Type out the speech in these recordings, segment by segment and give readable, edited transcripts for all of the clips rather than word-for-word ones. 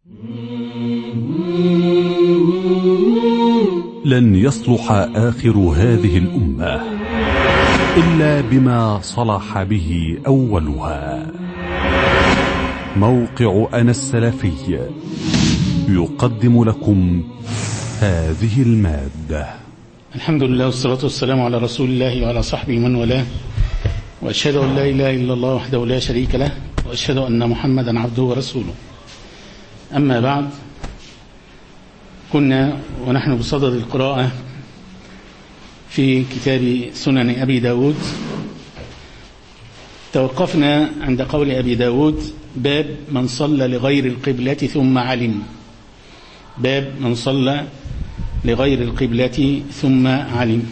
لن يصلح آخر هذه الأمة إلا بما صلح به أولها. موقع أنا السلفي يقدم لكم هذه المادة. الحمد لله والصلاة والسلام على رسول الله وعلى صحبه من والاه، وأشهد أن لا إله إلا الله وحده لا شريك له، وأشهد أن محمدا عبده ورسوله. أما بعد، كنا ونحن بصدد القراءة في كتاب سنن أبي داود. توقفنا عند قول أبي داود: باب من صلى لغير القبلة ثم علم. باب من صلى لغير القبلة ثم علم.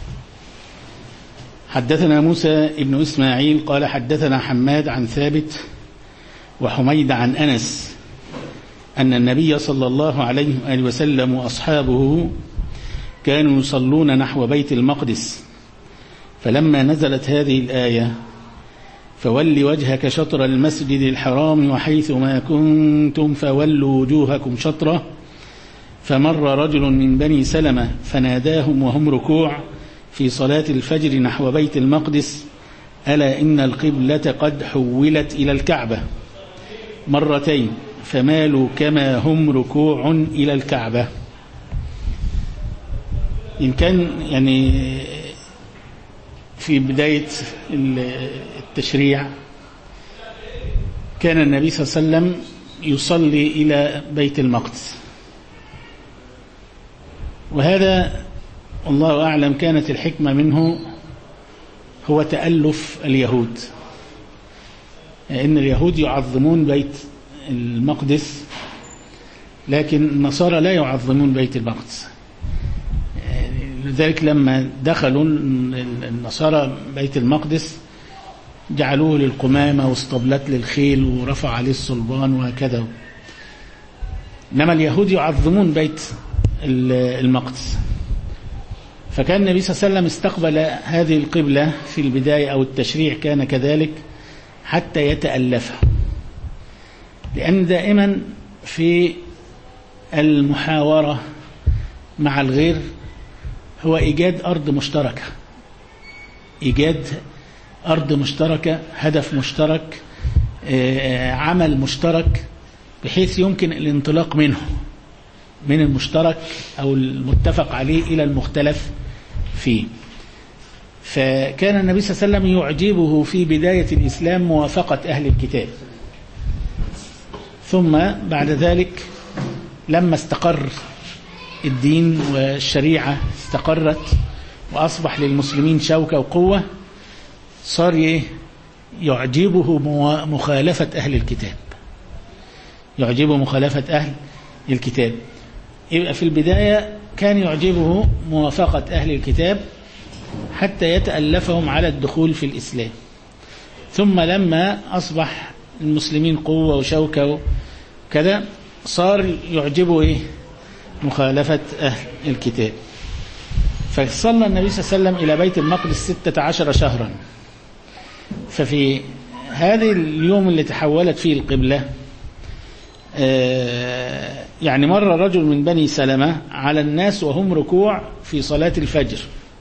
حدثنا موسى ابن إسماعيل قال حدثنا حماد عن ثابت وحميد عن أنس أن النبي صلى الله عليه وآله وسلم وأصحابه كانوا يصلون نحو بيت المقدس، فلما نزلت هذه الآية: فول وجهك شطر المسجد الحرام وحيث ما كنتم فولوا وجوهكم شطره، فمر رجل من بني سلمة فناداهم وهم ركوع في صلاة الفجر نحو بيت المقدس: ألا إن القبلة قد حولت إلى الكعبة، مرتين، فمالوا كما هم ركوع إلى الكعبة. إن كان يعني في بداية التشريع كان النبي صلى الله عليه وسلم يصلي إلى بيت المقدس، وهذا والله أعلم كانت الحكمة منه هو تألف اليهود، لأن اليهود يعظمون بيت المقدس لكن النصارى لا يعظمون بيت المقدس. لذلك لما دخلوا النصارى بيت المقدس جعلوه للقمامة واسطبلات للخيل ورفع عليه الصلبان وهكذا، إنما اليهود يعظمون بيت المقدس. فكان النبي صلى الله عليه وسلم استقبل هذه القبلة في البداية، أو التشريع كان كذلك حتى يتألفها، لأن دائما في المحاورة مع الغير هو إيجاد أرض مشتركة، إيجاد أرض مشتركة، هدف مشترك، عمل مشترك، بحيث يمكن الانطلاق منه، من المشترك أو المتفق عليه إلى المختلف فيه. فكان النبي صلى الله عليه وسلم يعجبه في بداية الإسلام موافقة أهل الكتاب، ثم بعد ذلك لما استقر الدين والشريعة استقرت وأصبح للمسلمين شوكة وقوة، صار يعجبه مخالفة أهل الكتاب، يعجبه مخالفة أهل الكتاب. يبقى في البداية كان يعجبه موافقة أهل الكتاب حتى يتألفهم على الدخول في الإسلام، ثم لما أصبح المسلمين قوة وشوكة وكذا صار يعجبه مخالفة أهل الكتاب. فصلى النبي صلى الله عليه وسلم إلى بيت المقدس 16 شهرا. ففي هذه اليوم اللي تحولت فيه القبلة يعني مر رجل من بني سلمة على الناس وهم ركوع في صلاة الفجر،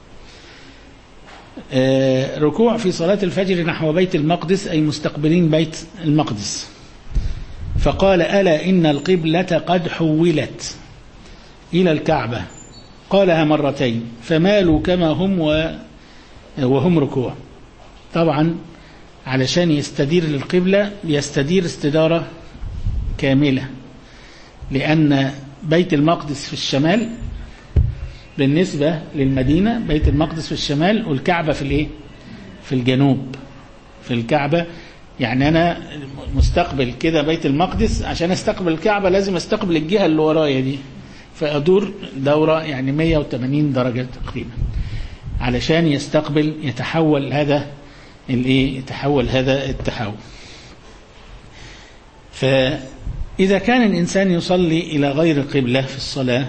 ركوع في صلاة الفجر نحو بيت المقدس، أي مستقبلين بيت المقدس، فقال: ألا إن القبلة قد حولت إلى الكعبة، قالها مرتين، فمالوا كما هم وهم ركوع. طبعا علشان يستدير للقبلة يستدير استدارة كاملة، لأن بيت المقدس في الشمال بالنسبة للمدينة، بيت المقدس في الشمال والكعبة في الجنوب. في الكعبة يعني أنا مستقبل كده بيت المقدس، عشان استقبل الكعبة لازم استقبل الجهة اللي ورايا دي، فأدور دورة يعني 180 درجة تقريبا علشان يتحول هذا يتحول هذا التحول. فإذا كان الإنسان يصلي إلى غير القبلة في الصلاة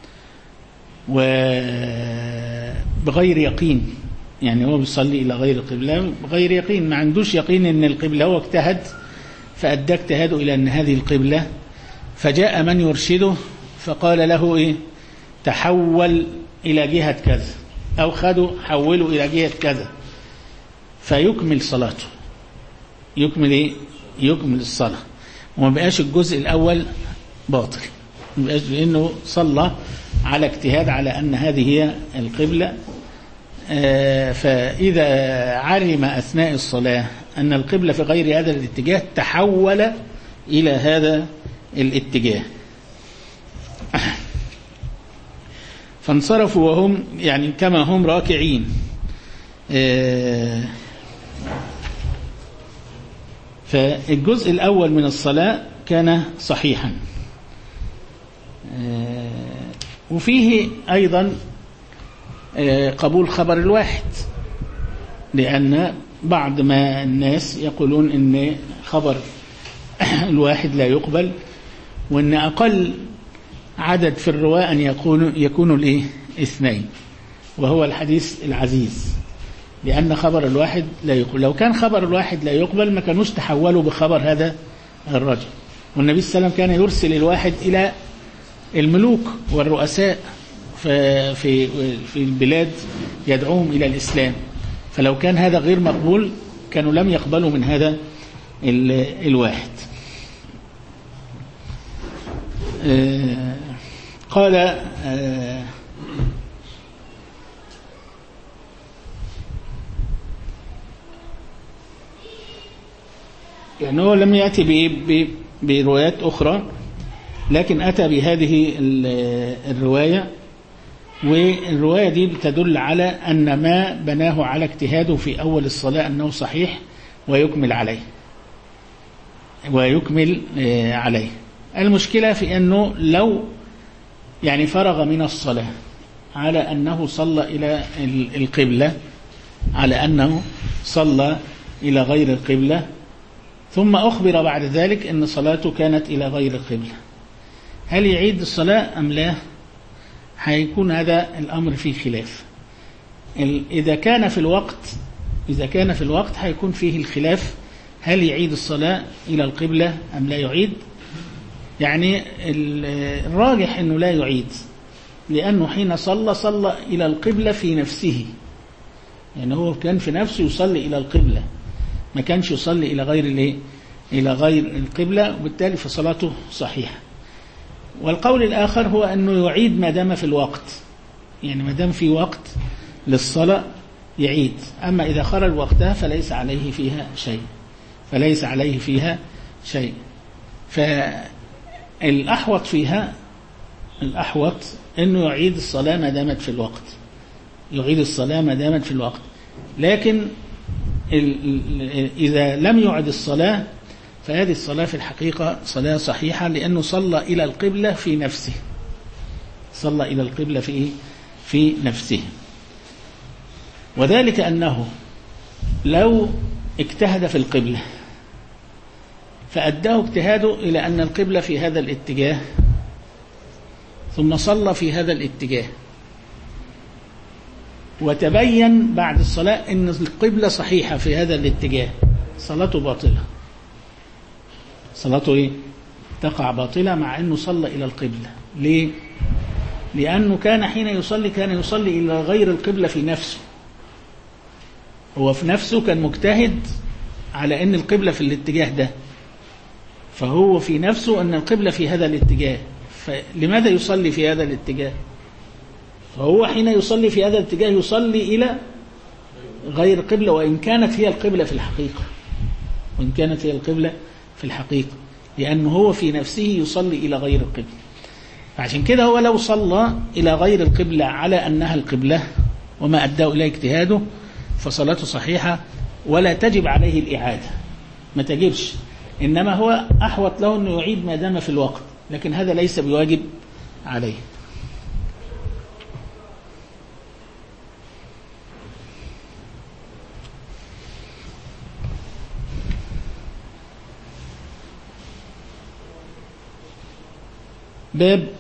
وبغير يقين، يعني هو بيصلي إلى غير القبلة بغير يقين، ما عندوش يقين إن القبلة، هو اجتهد فأدى اجتهاده إلى أن هذه القبلة، فجاء من يرشده فقال له إيه؟ تحول إلى جهة كذا، أو خدوا حولوا إلى جهة كذا، فيكمل صلاته. يكمل إيه؟ يكمل الصلاة، وما بقاش الجزء الأول باطل، ما بقاش، لأنه صلى على اجتهاد على أن هذه هي القبلة. فإذا علم أثناء الصلاة أن القبلة في غير هذا الاتجاه تحول إلى هذا الاتجاه، فانصرفوا وهم يعني كما هم راكعين. فالجزء الأول من الصلاة كان صحيحا. وفيه أيضا قبول خبر الواحد، لأن بعض ما الناس يقولون إن خبر الواحد لا يقبل، وإن أقل عدد في الرواة أن يكونوا الإيه؟ اثنين، وهو الحديث العزيز، لأن خبر الواحد لا يقبل. لو كان خبر الواحد لا يقبل ما كانوش تحولوا بخبر هذا الرجل. والنبي صلى الله عليه وسلم كان يرسل الواحد إلى الملوك والرؤساء في البلاد يدعوهم إلى الإسلام، فلو كان هذا غير مقبول كانوا لم يقبلوا من هذا الواحد. قال يعني هو لم يأتي بروايات أخرى، لكن أتى بهذه الرواية، والرواية دي بتدل على أن ما بناه على اجتهاده في أول الصلاة أنه صحيح ويكمل عليه. المشكلة في أنه لو يعني فرغ من الصلاة على أنه صلى إلى القبلة، على أنه صلى إلى غير القبلة، ثم أخبر بعد ذلك أن صلاته كانت إلى غير القبلة، هل يعيد الصلاة أم لا؟ هيكون هذا الأمر فيه خلاف. إذا كان في الوقت هيكون فيه الخلاف، هل يعيد الصلاة إلى القبلة أم لا يعيد؟ يعني الراجح أنه لا يعيد، لأنه حين صلى إلى القبلة في نفسه، يعني هو كان في نفسه يصلي إلى القبلة، ما كانش يصلي إلى غير القبلة، وبالتالي فصلاته صحيحة. والقول الآخر هو أنه يعيد ما دام في الوقت، يعني ما دام في وقت للصلاة يعيد، أما إذا خرج وقتها فليس عليه فيها شيء. فالأحوط فيها أنه يعيد الصلاة ما دامت في الوقت، لكن إذا لم يعد الصلاة فهذه الصلاة في الحقيقة صلاة صحيحة، لأنه صلى إلى القبلة في نفسه. وذلك أنه لو اجتهد في القبلة فأداه اجتهاده إلى أن القبلة في هذا الاتجاه، ثم صلى في هذا الاتجاه، وتبين بعد الصلاة أن القبلة صحيحة في هذا الاتجاه، صلاته باطلة. صلاته تقع باطلة مع أنه صلى إلى القبلة. ليه؟ لأنه كان حين يصلي إلى غير القبلة في نفسه، هو في نفسه كان مجتهد على أن القبلة في الاتجاه ده، فهو في نفسه أن القبلة في هذا الاتجاه، فلماذا يصلي في هذا الاتجاه؟ فهو حين يصلي في هذا الاتجاه يصلي إلى غير القبلة، وإن كانت هي القبلة في الحقيقة، لأنه هو في نفسه يصلي إلى غير القبلة. فعشان كده هو لو صلى إلى غير القبلة على أنها القبلة وما أداه إليه اجتهاده فصلاته صحيحة ولا تجب عليه الإعادة، ما تجبش، إنما هو أحوط له أنه يعيد ما دام في الوقت، لكن هذا ليس بواجب عليه. باب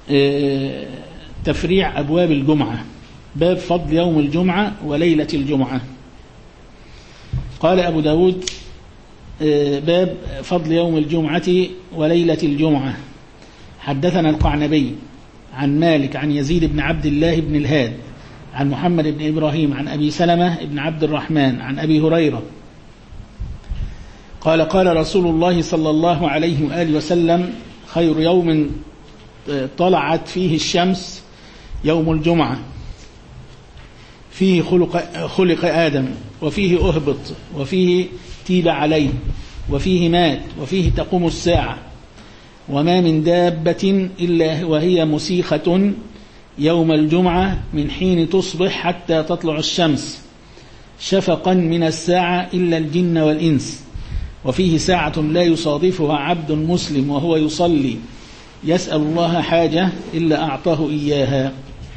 تفريع أبواب الجمعة، باب فضل يوم الجمعة وليلة الجمعة. قال أبو داود باب فضل يوم الجمعة وليلة الجمعة، حدثنا القعنبي عن مالك عن يزيد بن عبد الله بن الهاد عن محمد بن إبراهيم عن أبي سلمة بن عبد الرحمن عن أبي هريرة قال قال رسول الله صلى الله عليه وآله وسلم خير يوم طلعت فيه الشمس يوم الجمعة فيه خلق آدم وفيه أهبط وفيه تيب عليه وفيه مات وفيه تقوم الساعة وما من دابة إلا وهي مسيخة يوم الجمعة من حين تصبح حتى تطلع الشمس شفقا من الساعة إلا الجن والإنس وفيه ساعة لا يصادفها عبد مسلم وهو يصلي يسأل الله حاجة إلا أعطاه إياها.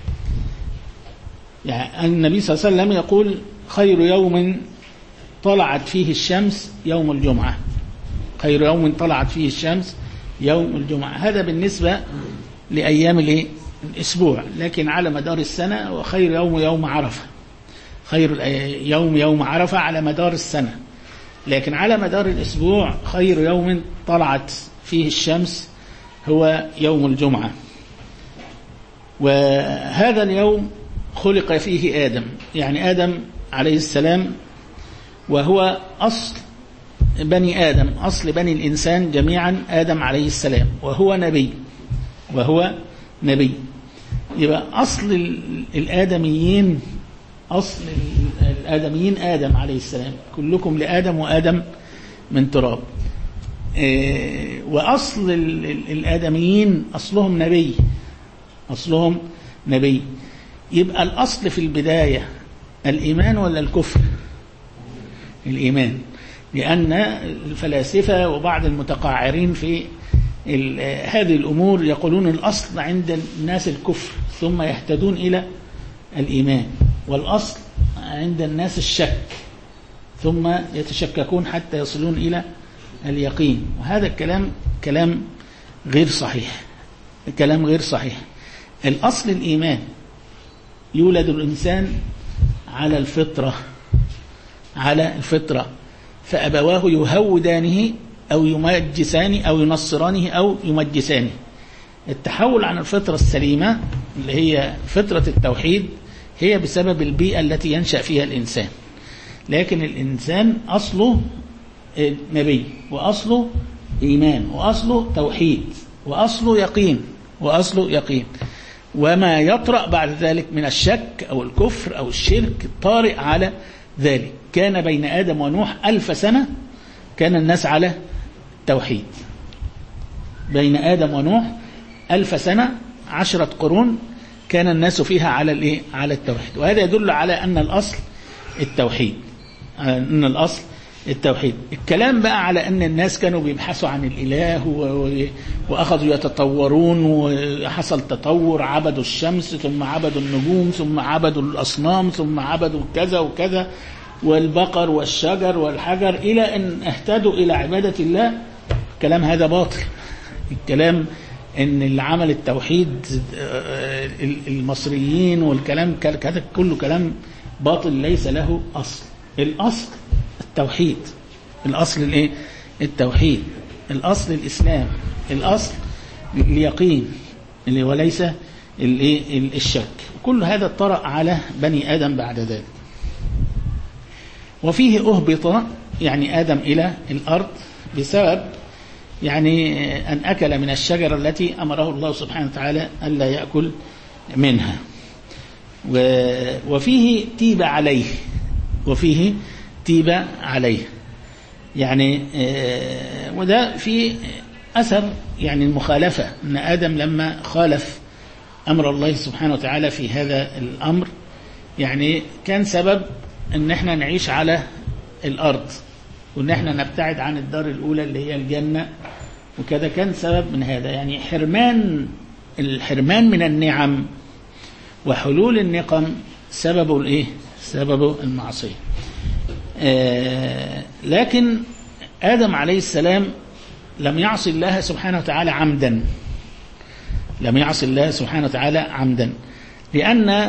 يعني النبي صلى الله عليه وسلم يقول خير يوم طلعت فيه الشمس يوم الجمعة. خير يوم طلعت فيه الشمس يوم الجمعة. هذا بالنسبة لأيام الأسبوع، لكن على مدار السنة وخير يوم عرفة. خير يوم عرفة على مدار السنة، لكن على مدار الأسبوع خير يوم طلعت فيه الشمس هو يوم الجمعة. وهذا اليوم خلق فيه آدم، يعني آدم عليه السلام، وهو أصل بني آدم، أصل بني الإنسان جميعا آدم عليه السلام، وهو نبي. يبقى أصل الآدميين، أصل الآدميين آدم عليه السلام، كلكم لآدم وآدم من تراب. وأصل الآدميين أصلهم نبي. يبقى الأصل في البداية الإيمان ولا الكفر؟ الإيمان، لأن الفلاسفة وبعض المتقاعرين في هذه الأمور يقولون الأصل عند الناس الكفر ثم يهتدون إلى الإيمان، والأصل عند الناس الشك ثم يتشككون حتى يصلون إلى اليقين. وهذا الكلام كلام غير صحيح. الأصل الإيمان. يولد الإنسان على الفطرة فأبواه يهودانه أو يمجسانه أو ينصرانه أو يمجسانه. التحول عن الفطرة السليمة اللي هي فطرة التوحيد هي بسبب البيئة التي ينشأ فيها الإنسان. لكن الإنسان أصله نبي، وأصله إيمان، وأصله توحيد، وأصله يقين. وما يطرأ بعد ذلك من الشك أو الكفر أو الشرك طارئ على ذلك. كان بين آدم ونوح 1000 سنة كان الناس على التوحيد. بين آدم ونوح 1000 سنة 10 قرون كان الناس فيها على التوحيد. وهذا يدل على أن الأصل التوحيد. الكلام بقى على أن الناس كانوا بيبحثوا عن الإله وأخذوا يتطورون وحصل تطور، عبدوا الشمس ثم عبدوا النجوم ثم عبدوا الأصنام ثم عبدوا كذا وكذا والبقر والشجر والحجر إلى أن اهتدوا إلى عبادة الله. الكلام هذا باطل. الكلام أن اللي عمل التوحيد المصريين والكلام هذا كله كلام باطل ليس له أصل. الأصل التوحيد، الأصل التوحيد، الأصل الإسلام، الأصل اليقين اللي وليس الشك. كل هذا طرأ على بني آدم بعد ذلك. وفيه أهبط يعني آدم إلى الأرض بسبب يعني أن أكل من الشجرة التي أمره الله سبحانه وتعالى ألا يأكل منها. وفيه تيب عليه يعني وده في أثر يعني المخالفة، أن آدم لما خالف أمر الله سبحانه وتعالى في هذا الأمر يعني كان سبب أن احنا نعيش على الأرض وأن احنا نبتعد عن الدار الأولى اللي هي الجنة وكذا. كان سبب من هذا يعني الحرمان من النعم وحلول النقم سببه سببه المعصية. لكن آدم عليه السلام لم يعصي الله سبحانه وتعالى عمدا، لأن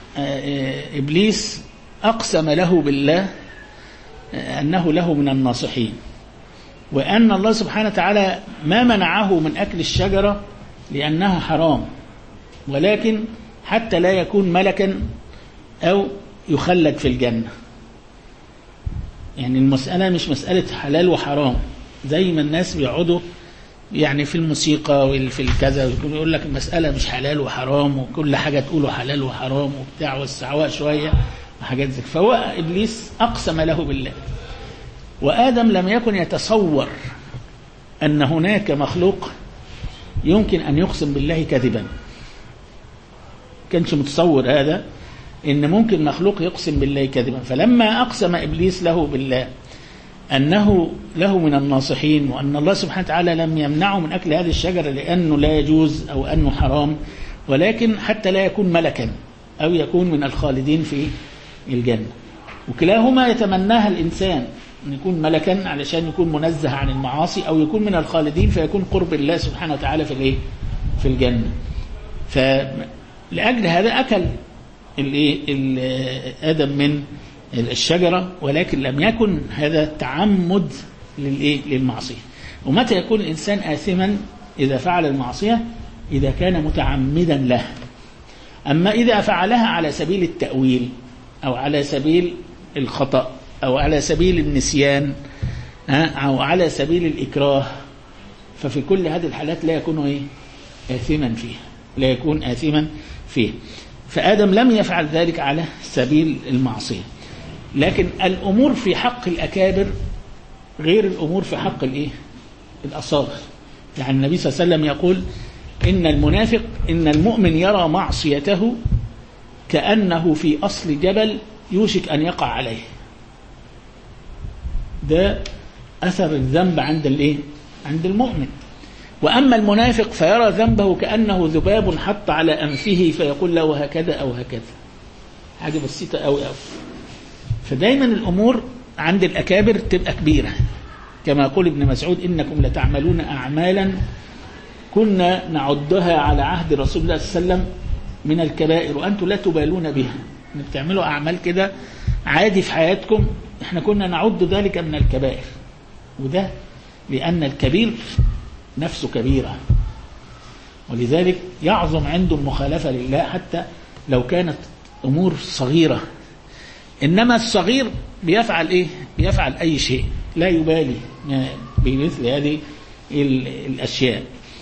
إبليس أقسم له بالله أنه له من الناصحين، وأن الله سبحانه وتعالى ما منعه من أكل الشجرة لأنها حرام، ولكن حتى لا يكون ملكا أو يخلد في الجنة. يعني المسألة مش مسألة حلال وحرام زي ما الناس بيقعدوا يعني في الموسيقى وفي الكذا يقول لك المسألة مش حلال وحرام وكل حاجة تقوله حلال وحرام وبتاع والسعواء شوية وحاجات زي. فهو إبليس أقسم له بالله، وآدم لم يكن يتصور أن هناك مخلوق يمكن أن يقسم بالله كذبا، كانش متصور هذا إن ممكن مخلوق يقسم بالله كذبا. فلما أقسم إبليس له بالله أنه له من الناصحين، وأن الله سبحانه وتعالى لم يمنعه من أكل هذه الشجرة لأنه لا يجوز أو أنه حرام، ولكن حتى لا يكون ملكا أو يكون من الخالدين في الجنة. وكلاهما يتمناها الإنسان، أن يكون ملكا علشان يكون منزه عن المعاصي، أو يكون من الخالدين فيكون قرب الله سبحانه وتعالى في الجنة. فلأجل هذا أكل آدم من الشجرة، ولكن لم يكن هذا تعمد للمعصية. ومتى يكون الإنسان آثما إذا فعل المعصية؟ إذا كان متعمدا له. أما إذا فعلها على سبيل التأويل أو على سبيل الخطأ أو على سبيل النسيان أو على سبيل الإكراه، ففي كل هذه الحالات لا يكون آثما فيه، لا يكون آثما فيه. فآدم لم يفعل ذلك على سبيل المعصية. لكن الأمور في حق الأكابر غير الأمور في حق الأصاغر. يعني النبي صلى الله عليه وسلم يقول إن المؤمن يرى معصيته كأنه في أصل جبل يوشك أن يقع عليه. ده أثر الذنب عند المؤمن. وأما المنافق فيرى ذنبه كأنه ذباب حط على أنفه فيقول له هكذا أو هكذا، حاجة بسيطة أوي أوي. فدايما الأمور عند الأكابر تبقى كبيرة، كما يقول ابن مسعود إنكم لتعملون أعمالا كنا نعدها على عهد رسول الله صلى الله عليه وسلم من الكبائر وأنتم لا تبالون بها. بتعملوا أعمال كده عادي في حياتكم، احنا كنا نعد ذلك من الكبائر. وده لأن الكبير نفسه كبيرة، ولذلك يعظم عنده المخالفة لله حتى لو كانت أمور صغيرة. إنما الصغير بيفعل بيفعل أي شيء، لا يبالي بمثل هذه الأشياء.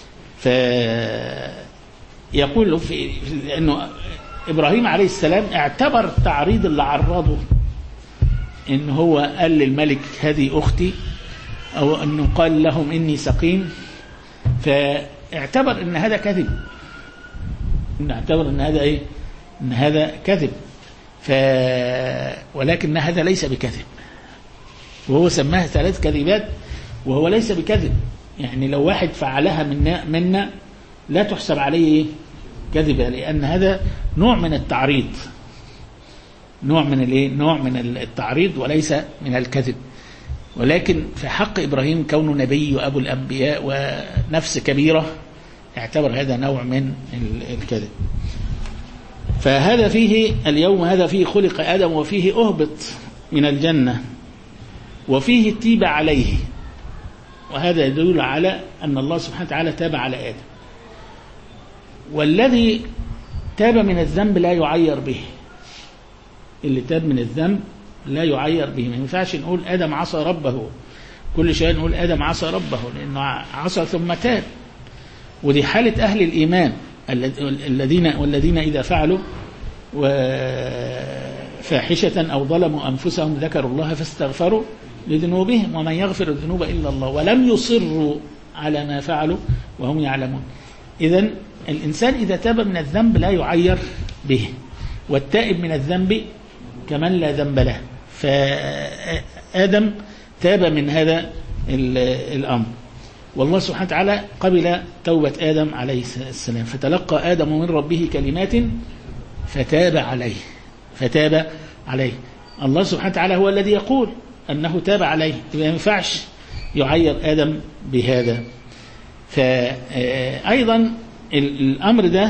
فيقول أنه إبراهيم عليه السلام اعتبر التعريض اللي عرضه إن هو قال للملك هذه أختي، أو أنه قال لهم إني سقيم، فاعتبر ان هذا كذب، ان هذا كذب، ولكن هذا ليس بكذب، وهو سماها 3 كذبات وهو ليس بكذب. يعني لو واحد فعلها منا لا تحسب عليه كذبة، لأن هذا نوع من التعريض، نوع من التعريض وليس من الكذب. ولكن في حق إبراهيم كونه نبي وأبو الأنبياء ونفس كبيرة اعتبر هذا نوع من الكذب. فهذا فيه اليوم هذا فيه خلق آدم وفيه أهبط من الجنة وفيه تيب عليه، وهذا يدل على أن الله سبحانه وتعالى تاب على آدم. والذي تاب من الذنب لا يعير به، اللي تاب من الذنب لا يعير به. ما ينفعش نقول آدم عصى ربه، كل شيء نقول آدم عصى ربه، لأنه عصى ثم تاب. ودي حالة أهل الإيمان والذين إذا فعلوا فاحشة أو ظلموا أنفسهم ذكروا الله فاستغفروا لذنوبهم ومن يغفر الذنوب إلا الله ولم يصروا على ما فعلوا وهم يعلمون. إذن الإنسان إذا تاب من الذنب لا يعير به، والتائب من الذنب كمن لا ذنب له. فآدم تاب من هذا الأمر، والله سبحانه وتعالى قبل توبة آدم عليه السلام. فتلقى آدم من ربه كلمات فتاب عليه. الله سبحانه وتعالى هو الذي يقول أنه تاب عليه، ما ينفعش يعير آدم بهذا. فأيضا الأمر ده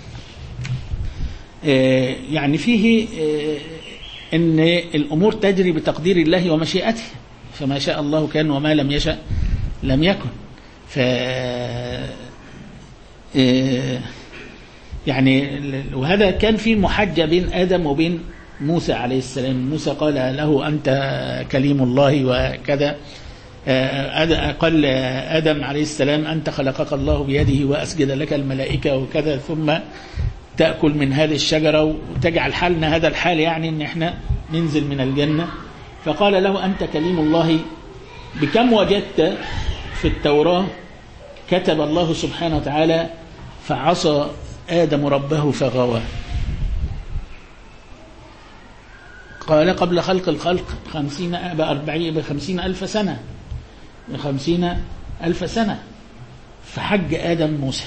يعني فيه أن الأمور تجري بتقدير الله ومشيئته، فما شاء الله كان وما لم يشأ لم يكن. يعني وهذا كان في محاجة بين آدم وبين موسى عليه السلام. موسى قال له أنت كليم الله وكذا، قال آدم عليه السلام أنت خلقك الله بيده وأسجد لك الملائكة وكذا، ثم تأكل من هذه الشجرة وتجعل حالنا هذا الحال، يعني أن احنا ننزل من الجنة. فقال له أنت كليم الله، بكم وجدت في التوراة كتب الله سبحانه وتعالى فعصى آدم ربه فغوى؟ قال قبل خلق الخلق 50,000 سنة، 50,000 سنة. فحج آدم موسى،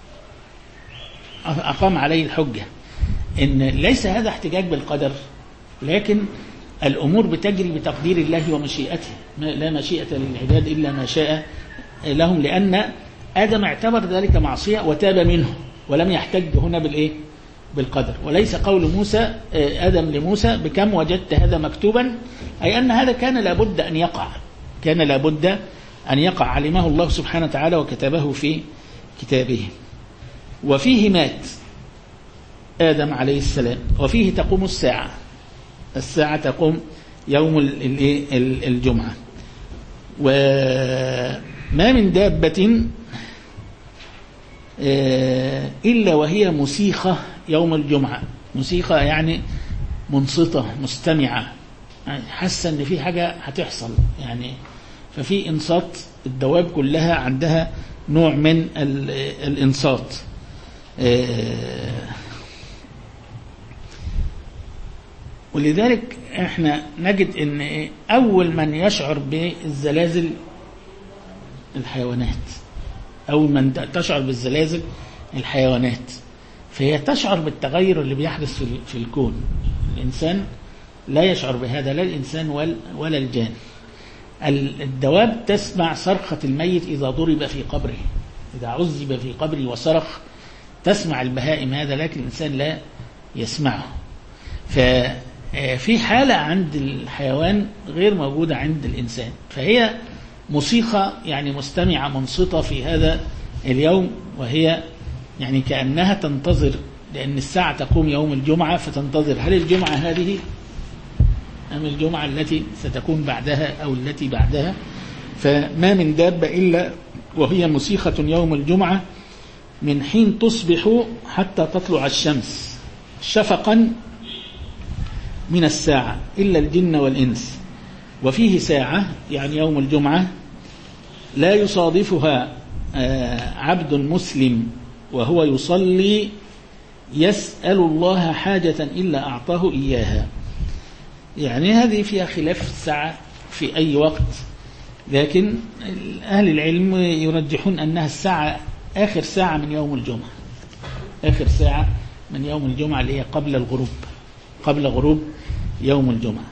أقام عليه الحجة إن ليس هذا احتجاج بالقدر، لكن الأمور بتجري بتقدير الله ومشيئته، لا مشيئة للعباد إلا ما شاء لهم، لأن آدم اعتبر ذلك معصية وتاب منه ولم يحتج هنا بالقدر. وليس قول موسى آدم لموسى بكم وجدت هذا مكتوبا، أي أن هذا كان لابد أن يقع، كان لابد أن يقع، علمه الله سبحانه وتعالى وكتبه في كتابه. وفيه مات آدم عليه السلام، وفيه تقوم الساعة تقوم يوم الجمعة. وما من دابة إلا وهي مسيخة يوم الجمعة. مسيخة يعني منصتة مستمعة، حاسة ان في حاجة هتحصل يعني، ففي انصات. الدواب كلها عندها نوع من الانصات. ولذلك احنا نجد ان اول من يشعر بالزلازل الحيوانات، اول من تشعر بالزلازل الحيوانات، فهي تشعر بالتغير اللي بيحدث في الكون. الإنسان لا يشعر بهذا، لا الإنسان ولا الجان. الدواب تسمع صرخة الميت إذا ضرب في قبره، إذا عذب في قبره وصرخ، تسمع البهائم هذا، لكن الإنسان لا يسمعه. ففي حالة عند الحيوان غير موجودة عند الإنسان، فهي موسيقى يعني مستمعة منصتة في هذا اليوم، وهي يعني كأنها تنتظر، لأن الساعة تقوم يوم الجمعة، فتنتظر هل الجمعة هذه أم الجمعة التي ستكون بعدها أو التي بعدها. فما من دابة إلا وهي مسيخة يوم الجمعة من حين تصبح حتى تطلع الشمس شفقا من الساعة إلا الجن والإنس. وفيه ساعة يعني يوم الجمعة لا يصادفها عبد مسلم وهو يصلي يسأل الله حاجة إلا أعطاه إياها. يعني هذه فيها خلاف الساعة في أي وقت، لكن أهل العلم يرجحون أنها الساعة آخر ساعة من يوم الجمعة، آخر ساعة من يوم الجمعة اللي هي قبل الغروب، قبل غروب يوم الجمعة.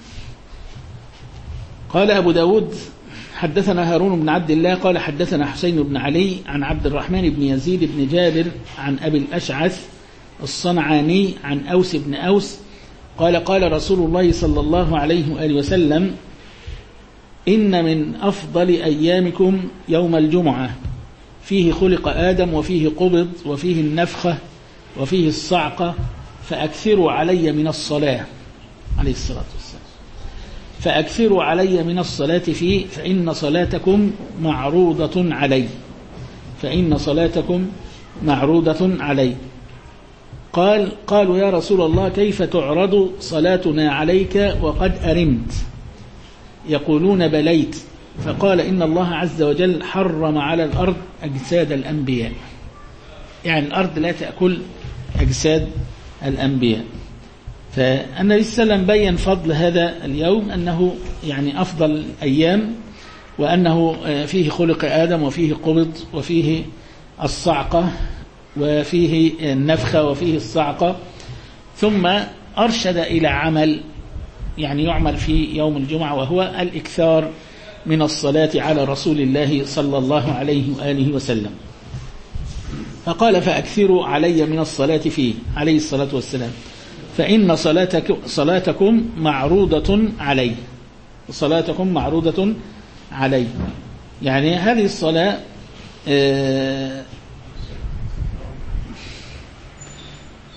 قال أبو داود حدثنا هارون بن عبد الله قال حدثنا حسين بن علي عن عبد الرحمن بن يزيد بن جابر عن أبي الأشعث الصنعاني عن أوس بن أوس قال قال رسول الله صلى الله عليه وآله وسلم إن من أفضل أيامكم يوم الجمعة فيه خلق آدم وفيه قبض وفيه النفخة وفيه الصعقة فأكثروا علي من الصلاة عليه الصلاة والسلام، فأكثروا علي من الصلاة فيه فإن صلاتكم معروضة علي، فإن صلاتكم معروضة علي. قالوا يا رسول الله كيف تعرض صلاتنا عليك وقد أرمت؟ يقولون بليت. فقال إن الله عز وجل حرم على الأرض أجساد الأنبياء، يعني الأرض لا تأكل أجساد الأنبياء. فالنبي صلى الله عليه وسلم بين فضل هذا اليوم أنه يعني أفضل الأيام، وأنه فيه خلق آدم وفيه قبض وفيه الصعقة وفيه النفخة وفيه الصعقة. ثم أرشد إلى عمل يعني يعمل في يوم الجمعة، وهو الإكثار من الصلاة على رسول الله صلى الله عليه وآله وسلم. فقال فأكثروا علي من الصلاة فيه عليه الصلاة والسلام فإن صلاتكم معروضة علي، صلاتكم معروضة علي. يعني هذه الصلاة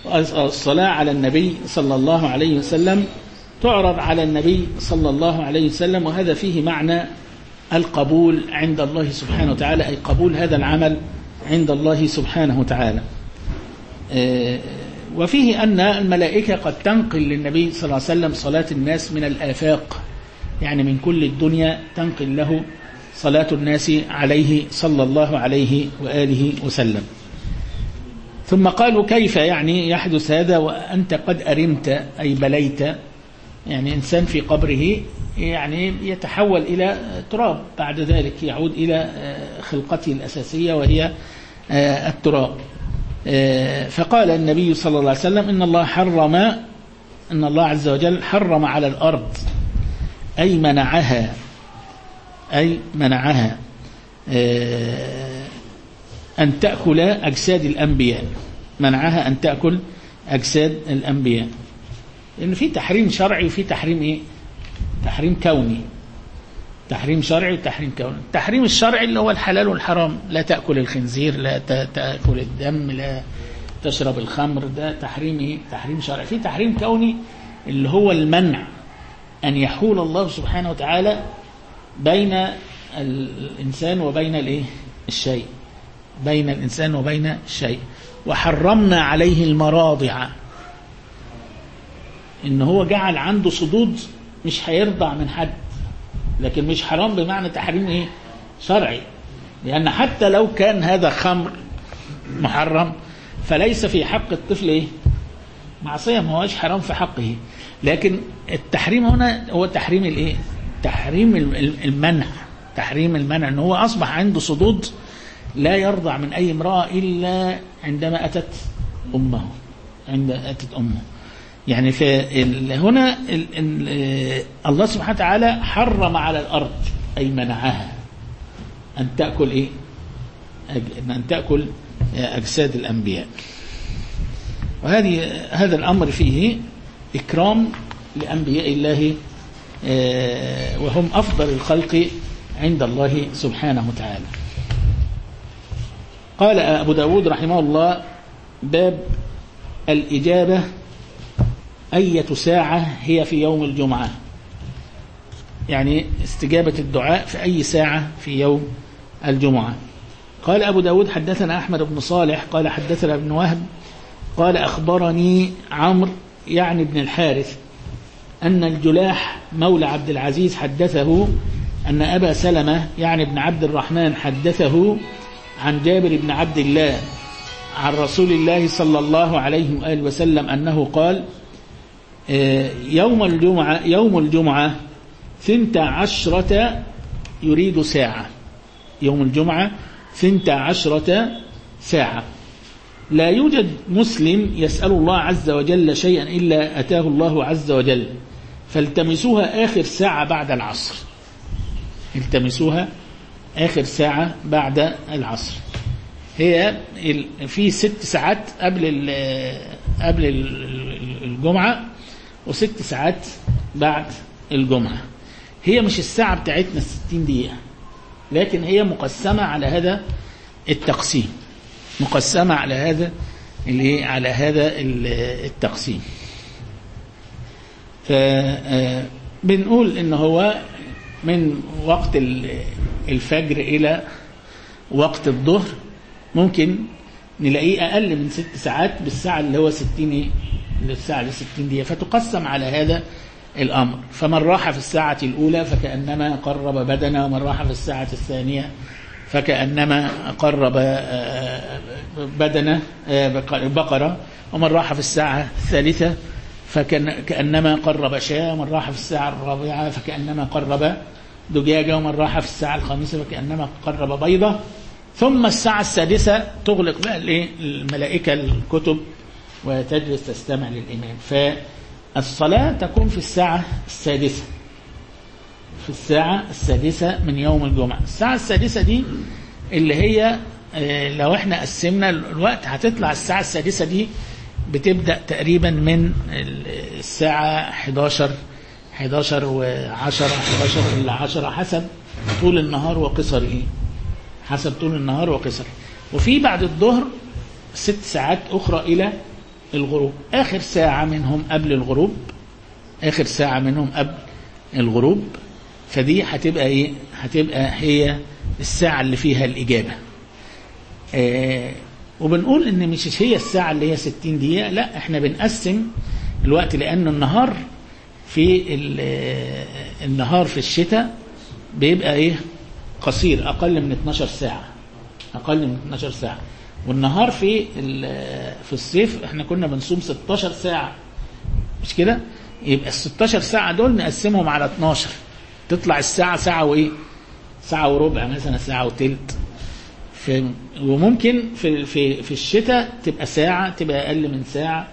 الصلاة على النبي صلى الله عليه وسلم تعرض على النبي صلى الله عليه وسلم، وهذا فيه معنى القبول عند الله سبحانه وتعالى، أي قبول هذا العمل عند الله سبحانه وتعالى. وفيه أن الملائكة قد تنقل للنبي صلى الله عليه وسلم صلاة الناس من الآفاق، يعني من كل الدنيا تنقل له صلاة الناس عليه صلى الله عليه وآله وسلم. ثم قالوا كيف يعني يحدث هذا وأنت قد أرمت أي بليت، يعني إنسان في قبره يعني يتحول إلى تراب، بعد ذلك يعود إلى خلقته الأساسية وهي التراب. فقال النبي صلى الله عليه وسلم إن الله عز وجل حرم على الأرض أي منعها أن تأكل أجساد الأنبياء، منعها أن تأكل أجساد الأنبياء، لأن في تحريم شرعي وفي تحريم إيه؟ تحريم كوني، تحريم شرعي وتحريم كوني. التحريم الشرعي اللي هو الحلال والحرام، لا تأكل الخنزير، لا تأكل الدم، لا تشرب الخمر، ده تحريم إيه؟ تحريم شرعي. في تحريم كوني اللي هو المنع أن يحول الله سبحانه وتعالى بين الإنسان وبين الإيه؟ الشيء، بين الإنسان وبين الشيء. وحرمنا عليه المراضع، إن هو جعل عنده صدود مش هيرضع من حد، لكن مش حرام بمعنى تحريم إيه؟ شرعي، لأن حتى لو كان هذا خمر محرم فليس في حق الطفل إيه؟ معصية، ما هوش حرام في حقه، لكن التحريم هنا هو تحريم الإيه؟ تحريم المنع، تحريم المنع، إن هو أصبح عنده صدود لا يرضع من أي امرأة إلا عندما أتت أمه، يعني هنا الله سبحانه وتعالى حرم على الأرض أي منعها أن تأكل إيه؟ أن تأكل أجساد الأنبياء. هذا الأمر فيه إكرام لأنبياء الله، وهم أفضل الخلق عند الله سبحانه وتعالى. قال أبو داود رحمه الله: باب الإجابة أية ساعة هي في يوم الجمعة، يعني استجابة الدعاء في أي ساعة في يوم الجمعة. قال أبو داود: حدثنا أحمد بن صالح قال حدثنا ابن وهب قال أخبرني عمرو يعني ابن الحارث أن الجلاح مولى عبد العزيز حدثه أن أبا سلمة يعني ابن عبد الرحمن حدثه عن جابر بن عبد الله عن رسول الله صلى الله عليه وآله وسلم أنه قال: يوم الجمعة 12 يريد ساعة، يوم الجمعة 12 ساعة، لا يوجد مسلم يسأل الله عز وجل شيئا إلا أتاه الله عز وجل، فالتمسوها آخر ساعة بعد العصر، التمسوها آخر ساعة بعد العصر. هي في 6 ساعات قبل الجمعة و6 ساعات بعد الجمعة. هي مش الساعة بتاعتنا 60 دقيقة، لكن هي مقسمة على هذا التقسيم، مقسمة على هذا التقسيم. فبنقول إن هو من وقت الفجر إلى وقت الظهر ممكن نلاقيه أقل من 6 ساعات بالساعة اللي هو 60 دقيقة، فتقسم على هذا الأمر. فمن راح في الساعة الأولى فكأنما قرب بدنه، ومن راح في الساعة الثانية فكأنما قرب بدنه بقرة، ومن راح في الساعة الثالثة فكأنما قرب شاة، ومن راح في الساعة الرابعة فكأنما قرب دجاجة، ومن راح في الساعة الخامسة فكأنما قرب بيضة. ثم الساعة السادسة تغلق بقى الملائكة الكتب وتجلس تستمع للإمام. فالصلاة تكون في الساعة السادسة، في الساعة السادسة من يوم الجمعة. الساعة السادسة دي اللي هي لو احنا قسمنا الوقت هتطلع الساعة السادسة دي بتبدأ تقريبا من الساعة 11 و10 11 إلى 10 حسب طول النهار وقصر حسب طول النهار وقصر. وفي بعد الظهر 6 ساعات أخرى إلى الغروب، آخر ساعة منهم قبل الغروب، آخر ساعة منهم قبل الغروب، فدي هتبقى إيه؟ هتبقى هي الساعة اللي فيها الإجابة. وبنقول إن مش هي الساعة اللي هي 60 دقيقة، لا احنا بنقسم الوقت، لأن النهار في الشتاء بيبقى إيه؟ قصير، أقل من 12 ساعة، أقل من 12 ساعة. والنهار في الصيف احنا كنا بنصوم 16 ساعة، مش كده؟ يبقى ال 16 ساعة دول نقسمهم على 12، تطلع الساعة ساعة وإيه؟ ساعة وربع مثلا، ساعة وتلت. وممكن في الشتاء تبقى ساعة، تبقى أقل من ساعة،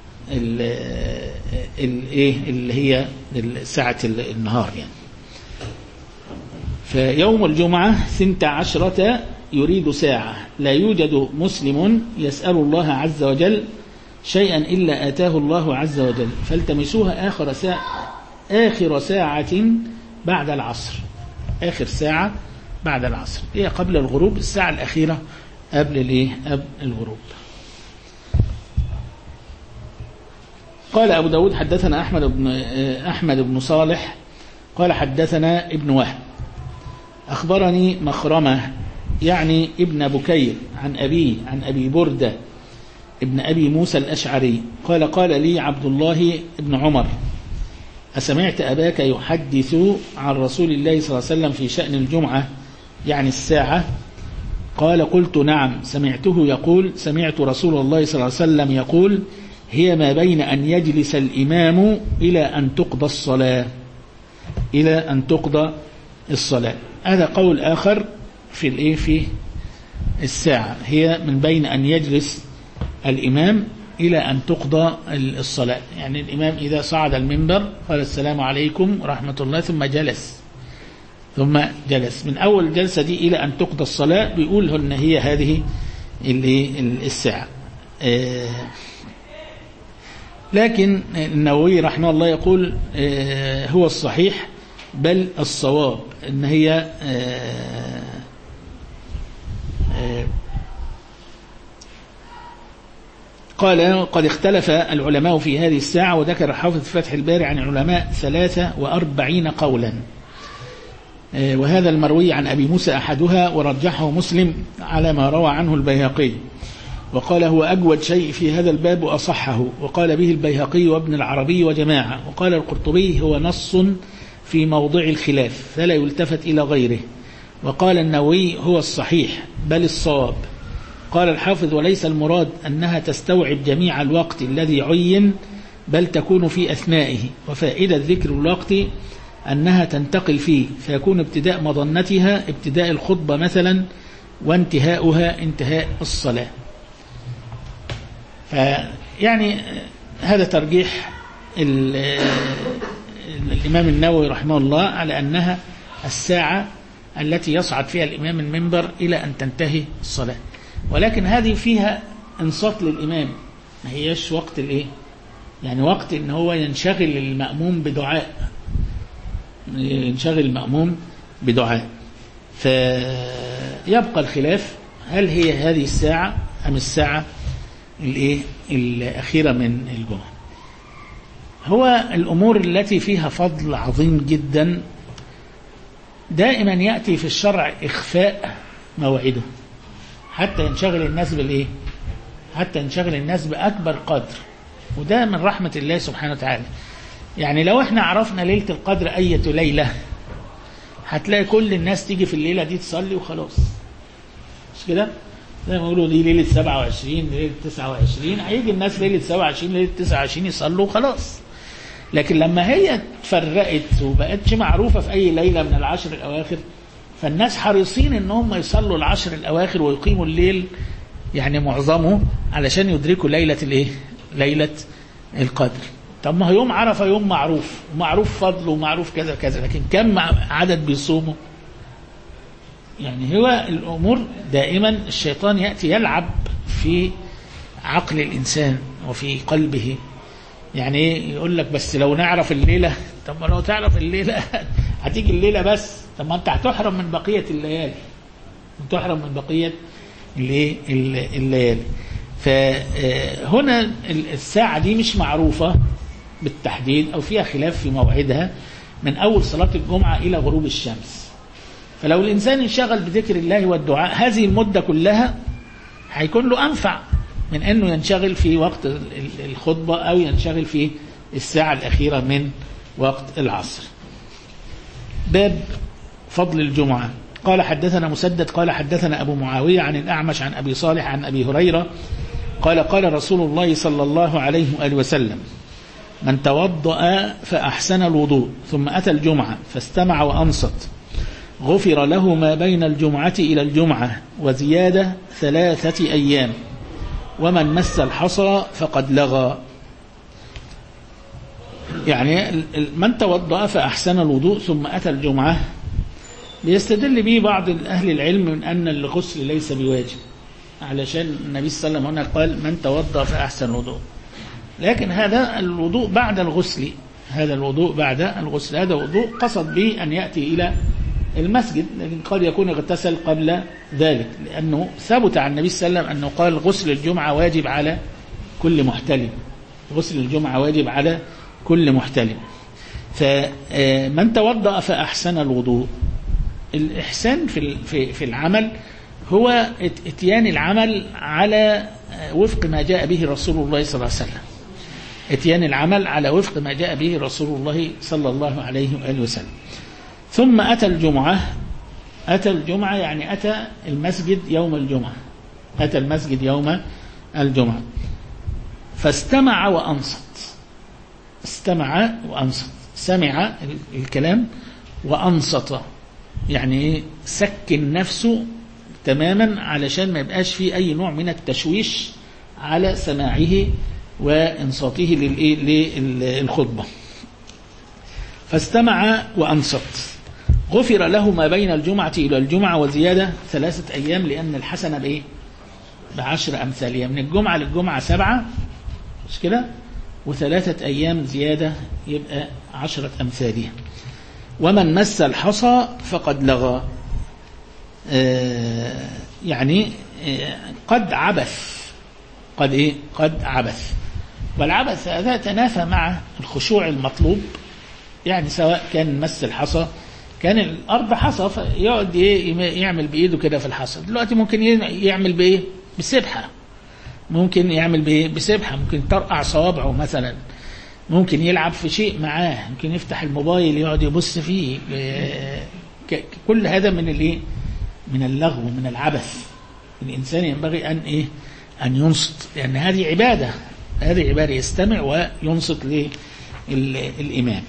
اللي هي ساعة النهار يعني. فيوم الجمعة 12 يريد ساعة، لا يوجد مسلم يسأل الله عز وجل شيئا إلا آتاه الله عز وجل، فالتمسوها آخر ساعة بعد العصر، آخر ساعة بعد العصر هي قبل الغروب، الساعة الأخيرة قبل الغروب. قال أبو داود حدثنا أحمد بن صالح قال حدثنا ابن وهب أخبرني مخرمة يعني ابن بكير عن أبي بردة ابن أبي موسى الأشعري قال لي عبد الله ابن عمر أسمعت أباك يحدث عن رسول الله صلى الله عليه وسلم في شأن الجمعة يعني الساعة؟ قال قلت نعم، سمعته يقول سمعت رسول الله صلى الله عليه وسلم يقول هي ما بين أن يجلس الإمام إلى أن تقضى الصلاة. هذا قول آخر في الساعة، هي من بين أن يجلس الإمام إلى أن تقضى الصلاة، يعني الإمام إذا صعد المنبر قال السلام عليكم ورحمة الله ثم جلس من أول جلسة دي إلى أن تقضى الصلاة، بيقول أن هي هذه الساعة. لكن النووي رحمه الله يقول هو الصحيح بل الصواب أن هي قال قد اختلف العلماء في هذه الساعة، وذكر حافظ فتح الباري عن العلماء 43 قولا، وهذا المروي عن أبي موسى أحدها، ورجحه مسلم على ما روى عنه البيهقي، وقال هو أجود شيء في هذا الباب وأصحه، وقال به البيهقي وابن العربي وجماعة، وقال القرطبي هو نص في موضع الخلاف فلا يلتفت إلى غيره، وقال النووي هو الصحيح بل الصواب. قال الحافظ وليس المراد أنها تستوعب جميع الوقت الذي عين، بل تكون في أثنائه، وفائدة ذكر الوقت أنها تنتقل فيه، فيكون ابتداء مظنتها ابتداء الخطبة مثلا، وانتهاؤها انتهاء الصلاة. فيعني هذا ترجيح الإمام النووي رحمه الله على أنها الساعة التي يصعد فيها الإمام المنبر إلى أن تنتهي الصلاة، ولكن هذه فيها انصات للإمام، ما هيش وقت يعني وقت إن هو ينشغل المأموم بدعاء، فيبقى الخلاف هل هي هذه الساعة أم الساعة الأخيرة من الجمعة. هو الأمور التي فيها فضل عظيم جدا دائما يأتي في الشرع إخفاء موعده حتى ينشغل الناس بأكبر قدر، وده من رحمة الله سبحانه وتعالى. يعني لو احنا عرفنا ليلة القدر أية ليلة، هتلاقي كل الناس تيجي في الليلة دي تصلي وخلاص، مش كده؟ زي ما يقولوا دي ليلة 27، ليلة 29، هيجي الناس ليلة 27 ليلة 29 يصلوا وخلاص. لكن لما هي اتفرقت وبقتش معروفة في أي ليلة من العشر الأواخر، فالناس حريصين إنهم يصلوا العشر الأواخر ويقيموا الليل يعني معظمه علشان يدركوا ليلة القدر. طب ما هو يوم عرفة يوم معروف ومعروف فضله ومعروف كذا كذا، لكن كم عدد بيصوموا؟ يعني هو الأمور دائما الشيطان يأتي يلعب في عقل الإنسان وفي قلبه، يعني يقول لك بس لو نعرف الليلة، طب ما لو تعرف الليلة هتيجي الليلة بس، طب ما انت هتحرم من بقية الليالي، الليالي. فهنا الساعة دي مش معروفة بالتحديد أو فيها خلاف في موعدها من أول صلاة الجمعة إلى غروب الشمس. فلو الإنسان انشغل بذكر الله والدعاء هذه المدة كلها هيكون له أنفع من أنه ينشغل في وقت الخطبة أو ينشغل في الساعة الأخيرة من وقت العصر. باب فضل الجمعة. قال حدثنا مسدد قال حدثنا أبو معاوية عن الأعمش عن أبي صالح عن أبي هريرة قال قال رسول الله صلى الله عليه وآله وسلم: من توضأ فأحسن الوضوء ثم أتى الجمعة فاستمع وأنصت غفر له ما بين الجمعة إلى الجمعة وزيادة 3 أيام، ومن مس الحصى فقد لغى. يعني من توضأ فأحسن الوضوء ثم أتى الجمعة بيستدل به بعض أهل العلم من أن الغسل ليس بواجب، علشان النبي صلى الله عليه وسلم هنا قال من توضأ فأحسن الوضوء، لكن هذا الوضوء بعد الغسل، هذا الوضوء بعد الغسل، هذا وضوء قصد به أن يأتي إلى المسجد، لكن قد يكون اغتسل قبل ذلك، لأنه ثبت عن النبي صلى الله عليه وسلم أنه قال غسل الجمعة واجب على كل محتلم، غسل الجمعة واجب على كل محتلم. فمن توضأ فأحسن الوضوء، الإحسان في العمل هو اتيان العمل على وفق ما جاء به رسول الله صلى الله عليه وسلم، اتيان العمل على وفق ما جاء به رسول الله صلى الله عليه وآله وسلم. ثم أتى الجمعة، أتى الجمعة يعني أتى المسجد يوم الجمعة، أتى المسجد يوم الجمعة فاستمع وأنصت، استمع وأنصت، سمع الكلام وأنصت، يعني سكن نفسه تماما علشان ما يبقاش فيه أي نوع من التشويش على سماعه وإنصاته للخطبة. فاستمع وأنصت غفر له ما بين الجمعة إلى الجمعة وزيادة 3 أيام، لأن الحسنة بإيه؟ ب10 أمثالها، من الجمعة للجمعة 7، مش كده؟ و3 أيام زيادة يبقى 10 أمثالها. ومن مس الحصى فقد لغى، يعني قد عبث، قد إيه؟ قد عبث، والعبث هذا تنافى مع الخشوع المطلوب، يعني سواء كان مس الحصى، كان الأرض حصى فيقعد يعمل بإيده كده في الحصى، دلوقتي ممكن يعمل بإيه؟ بسبحة، ممكن يعمل بإيه؟ بسبحة، ممكن ترقع صوابعه مثلا، ممكن يلعب في شيء معاه، ممكن يفتح الموبايل يقعد يبص فيه، كل هذا من الإيه؟ من اللغو، من العبث. الإنسان ينبغي أن إيه؟ أن ينصت، لأن هذه عبادة، هذه عبادة، يستمع وينصت للإمام.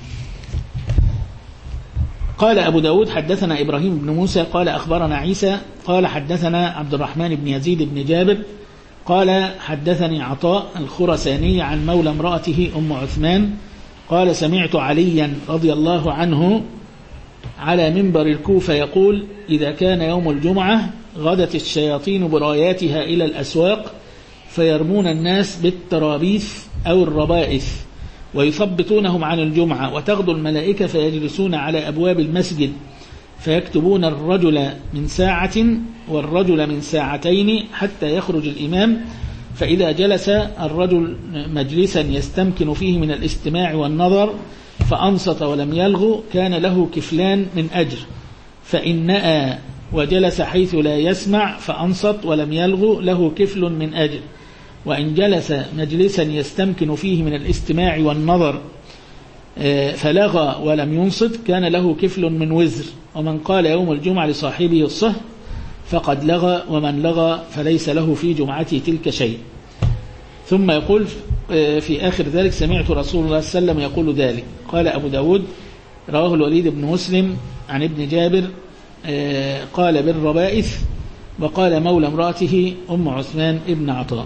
قال أبو داود حدثنا إبراهيم بن موسى قال أخبرنا عيسى قال حدثنا عبد الرحمن بن يزيد بن جابر قال حدثني عطاء الخرساني عن مولى امرأته أم عثمان قال سمعت عليا رضي الله عنه على منبر الكوفة يقول: إذا كان يوم الجمعة غدت الشياطين براياتها إلى الأسواق فيرمون الناس بالترابيث أو الربائث ويثبتونهم عن الجمعة، وتغدو الملائكة فيجلسون على أبواب المسجد فيكتبون الرجل من ساعة والرجل من ساعتين حتى يخرج الإمام، فإذا جلس الرجل مجلسا يستمكن فيه من الاستماع والنظر فأنصت ولم يلغو كان له كفلان من أجر، فإن نأى وجلس حيث لا يسمع فأنصت ولم يلغو له كفل من أجر، وإن جلس مجلسا يستمكن فيه من الاستماع والنظر فلغى ولم ينصت كان له كفل من وزر، ومن قال يوم الجمعة لصاحبه الصه فقد لغى، ومن لغى فليس له في جمعته تلك شيء. ثم يقول في آخر ذلك: سمعت رسول الله صلى الله عليه وسلم يقول ذلك. قال أبو داود رواه الوليد بن مسلم عن ابن جابر قال بالربائث، وقال مولى امرأته أم عثمان ابن عطاء.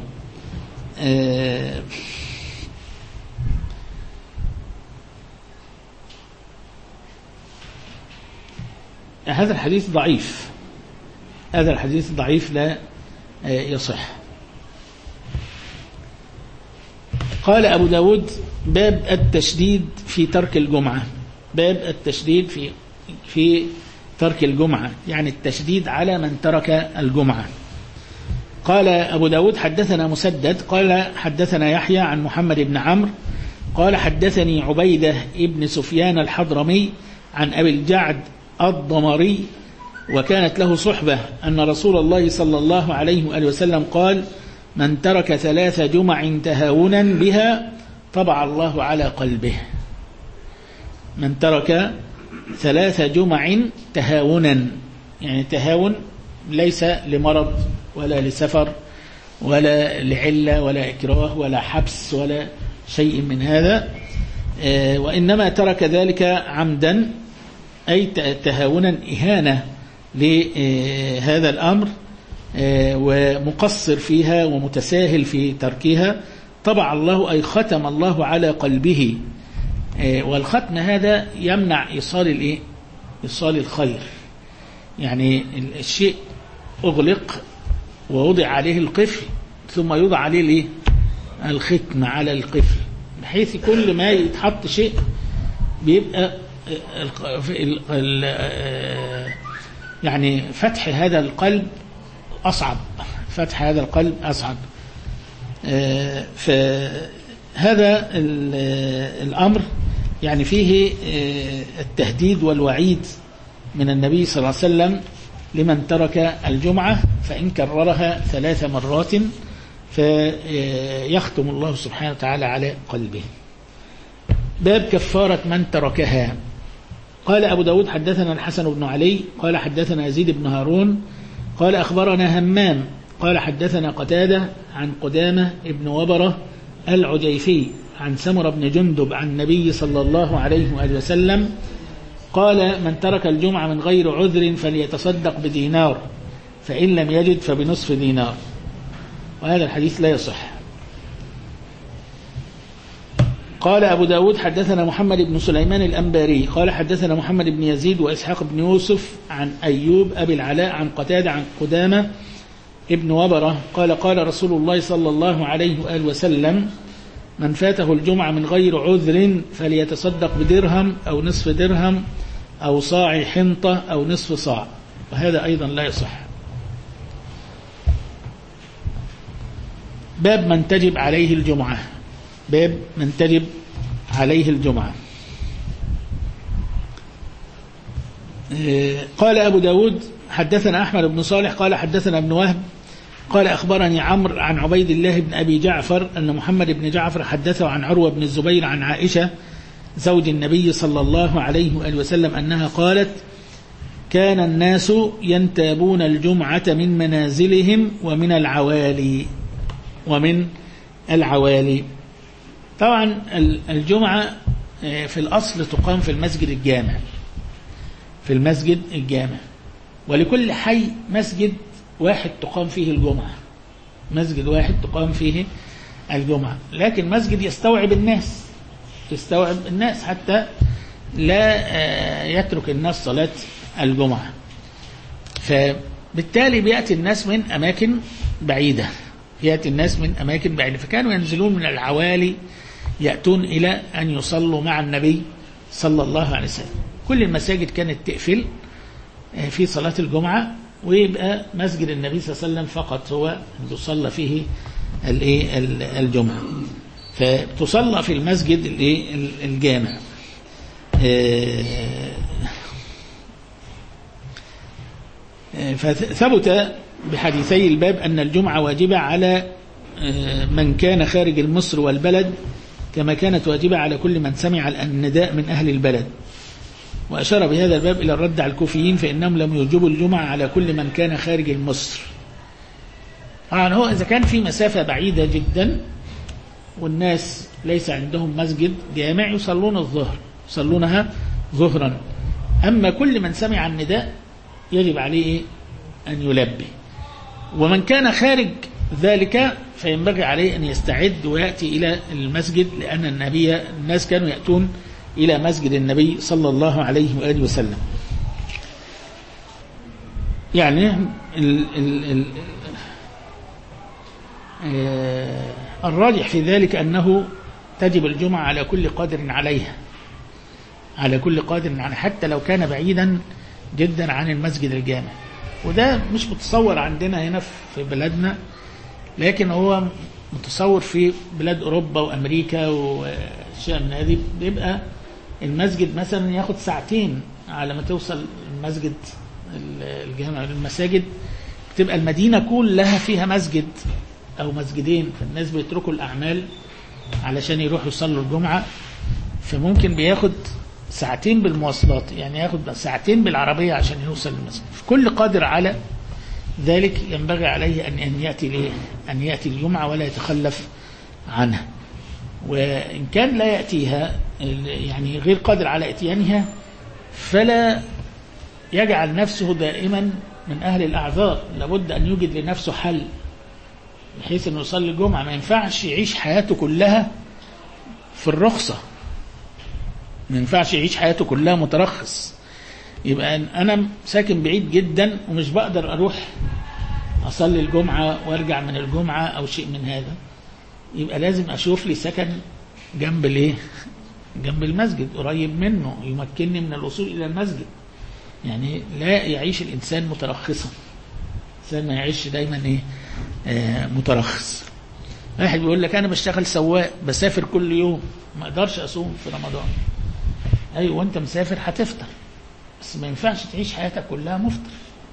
هذا الحديث ضعيف، هذا الحديث ضعيف لا يصح. قال أبو داود: باب التشديد في ترك الجمعة، باب التشديد في ترك الجمعة، يعني التشديد على من ترك الجمعة. قال أبو داود حدثنا مسدد قال حدثنا يحيى عن محمد بن عمرو قال حدثني عبيدة ابن سفيان الحضرمي عن أبي الجعد الضمري وكانت له صحبة أن رسول الله صلى الله عليه وآله وسلم قال من ترك 3 جمع تهاونا بها طبع الله على قلبه. من ترك 3 جمع تهاونا، يعني تهاون ليس لمرض ولا لسفر ولا لعلة ولا إكراه ولا حبس ولا شيء من هذا، وإنما ترك ذلك عمدا، أي تهاونا إهانة لهذا الأمر ومقصر فيها ومتساهل في تركها، طبع الله أي ختم الله على قلبه. والختم هذا يمنع إيصال الخير، يعني الشيء أغلق ووضع عليه القفل ثم يوضع عليه الختم على القفل، بحيث كل ما يتحط شيء بيبقى يعني فتح هذا القلب أصعب، فتح هذا القلب أصعب. فهذا الأمر يعني فيه التهديد والوعيد من النبي صلى الله عليه وسلم لمن ترك الجمعة فإن كررها 3 مرات فيختم الله سبحانه وتعالى على قلبه. باب كفارة من تركها. قال أبو داود حدثنا الحسن بن علي قال حدثنا يزيد بن هارون قال أخبرنا همام قال حدثنا قتادة عن قدامة ابن وبرة العجيفي عن سمر بن جندب عن النبي صلى الله عليه وآله وسلم قال من ترك الجمعة من غير عذر فليتصدق بدينار فإن لم يجد فبنصف دينار. وهذا الحديث لا يصح. قال أبو داود حدثنا محمد بن سليمان الأنباري قال حدثنا محمد بن يزيد وإسحاق بن يوسف عن أيوب أبي العلاء عن قتادة عن قدامة ابن وبرة قال قال رسول الله صلى الله عليه وآله وسلم من فاته الجمعة من غير عذر فليتصدق بدرهم أو نصف درهم أو صاع حنطة أو نصف صاع. وهذا أيضا لا يصح. باب من تجب عليه الجمعة. باب من تجب عليه الجمعة. قال أبو داود حدثنا أحمد بن صالح قال حدثنا ابن وهب قال أخبرني عمرو عن عبيد الله بن أبي جعفر أن محمد بن جعفر حدثه عن عروة بن الزبير عن عائشة زوج النبي صلى الله عليه وآله وسلم أنها قالت كان الناس ينتابون الجمعة من منازلهم ومن العوالي. طبعا الجمعة في الأصل تقام في المسجد الجامع، في المسجد الجامع، ولكل حي مسجد واحد تقام فيه الجمعة، مسجد واحد تقام فيه الجمعة، لكن مسجد يستوعب الناس حتى لا يترك الناس صلاة الجمعة. فبالتالي بيأتي الناس من أماكن بعيدة، فكانوا ينزلون من العوالي يأتون إلى أن يصلوا مع النبي صلى الله عليه وسلم. كل المساجد كانت تقفل في صلاة الجمعة ويبقى مسجد النبي صلى الله عليه وسلم فقط هو يصلى فيه الجمعة، فتصلى في المسجد الجامع. فثبت بحديثي الباب أن الجمعة واجبة على من كان خارج المصر والبلد كما كانت واجبة على كل من سمع النداء من أهل البلد. وأشار بهذا الباب إلى الرد على الكوفيين فإنهم لم يوجبوا الجمعة على كل من كان خارج المصر. طبعا هو إذا كان في مسافة بعيدة جدا والناس ليس عندهم مسجد جامع يصلونها ظهرا، أما كل من سمع النداء يجب عليه أن يلبي. ومن كان خارج ذلك فينبغي عليه أن يستعد ويأتي إلى المسجد، لأن الناس كانوا يأتون إلى مسجد النبي صلى الله عليه وآله وسلم. يعني الراجح في ذلك أنه تجب الجمعة على كل قادر عليها، حتى لو كان بعيدا جدا عن المسجد الجامع. وده مش متصور عندنا هنا في بلادنا، لكن هو متصور في بلاد أوروبا وأمريكا وشيء من هذه. بيبقى المسجد مثلا ياخد ساعتين على ما توصل المسجد الجامع. المساجد بتبقى المدينة كلها فيها مسجد أو مسجدين، فالناس بيتركوا الأعمال علشان يروحوا يصلوا الجمعة، فممكن بياخد ساعتين بالمواصلات، يعني ياخد ساعتين بالعربية عشان يوصل للمسجد. كل قادر على ذلك ينبغي عليه أن يأتي الجمعة ولا يتخلف عنها. وإن كان لا يأتيها، يعني غير قادر على إتيانها، فلا يجعل نفسه دائما من أهل الأعذار، لابد أن يوجد لنفسه حل بحيث أنه يصلي الجمعة. ما ينفعش يعيش حياته كلها في الرخصة، ما ينفعش يعيش حياته كلها مترخص. يبقى أنا ساكن بعيد جدا ومش بقدر أروح أصلي الجمعة وارجع من الجمعة أو شيء من هذا، يبقى لازم أشوف لي سكن جنب جنب المسجد قريب منه يمكنني من الوصول إلى المسجد. يعني لا يعيش الإنسان مترخصا، الإنسان ما يعيش دايما مترخص. واحد بيقول لك أنا بشتغل سواق بسافر كل يوم ما أقدرش أصوم في رمضان. أيوة وأنت مسافر هتفطر، بس ما ينفعش تعيش حياتك كلها مفطر،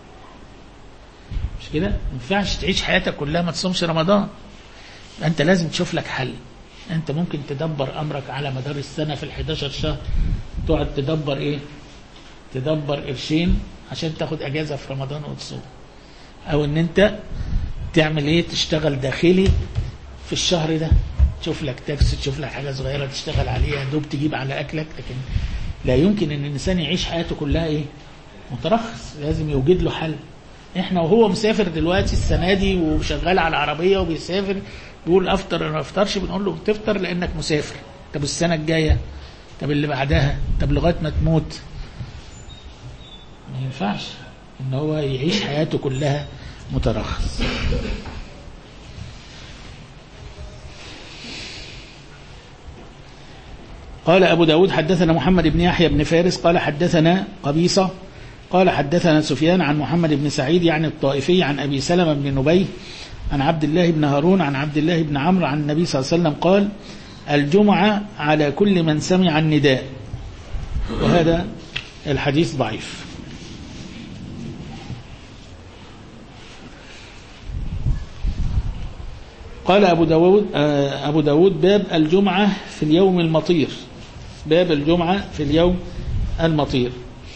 مش كده؟ ما ينفعش تعيش حياتك كلها ما تصومش رمضان. أنت لازم تشوف لك حل. أنت ممكن تدبر أمرك على مدار السنة في 11 شهر، تقعد تدبر تدبر قرشين عشان تاخد أجازة في رمضان وتصوم، أو أن أنت تعمل تشتغل داخلي في الشهر ده، تشوف لك تاكسي، تشوف لك حاجة صغيرة تشتغل عليها دوب تجيب على أكلك. لكن لا يمكن أن الإنسان يعيش حياته كلها مترخص، لازم يوجد له حل. إحنا وهو مسافر دلوقتي السنة دي وشغال على العربية وبيسافر بيقول أفطر ما أفطرش، بنقول له تفطر لأنك مسافر. طب السنة الجاية، طب اللي بعدها، طب لغاية ما تموت. ما ينفعش إن هو يعيش حياته كلها مترخص. قال أبو داود حدثنا محمد بن يحيى بن فارس قال حدثنا قبيصة قال حدثنا سفيان عن محمد بن سعيد يعني الطائفي عن أبي سلمة بن نبيه عن عبد الله بن هارون عن عبد الله بن عمرو عن النبي صلى الله عليه وسلم قال الجمعة على كل من سمع النداء. وهذا الحديث ضعيف. قال أبو داود باب الجمعة في اليوم المطير، باب الجمعة في اليوم المطير.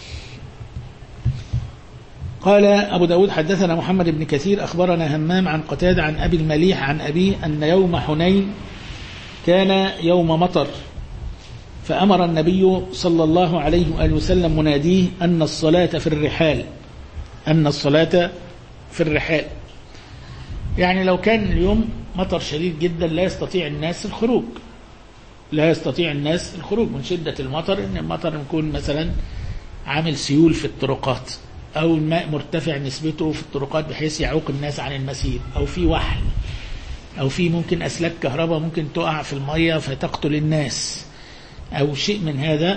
قال أبو داود حدثنا محمد بن كثير أخبرنا همام عن قتادة عن أبي المليح عن أبيه أن يوم حنين كان يوم مطر، فأمر النبي صلى الله عليه وآله وسلم مناديه أن الصلاة في الرحال، أن الصلاة في الرحال. يعني لو كان اليوم مطر شديد جدا لا يستطيع الناس الخروج، لا يستطيع الناس الخروج من شدة المطر، إن المطر يكون مثلا عامل سيول في الطرقات، أو الماء مرتفع نسبته في الطرقات بحيث يعوق الناس عن المسير، أو في وحل، أو في ممكن أسلاك كهرباء ممكن تقع في المية فتقتل الناس، أو شيء من هذا.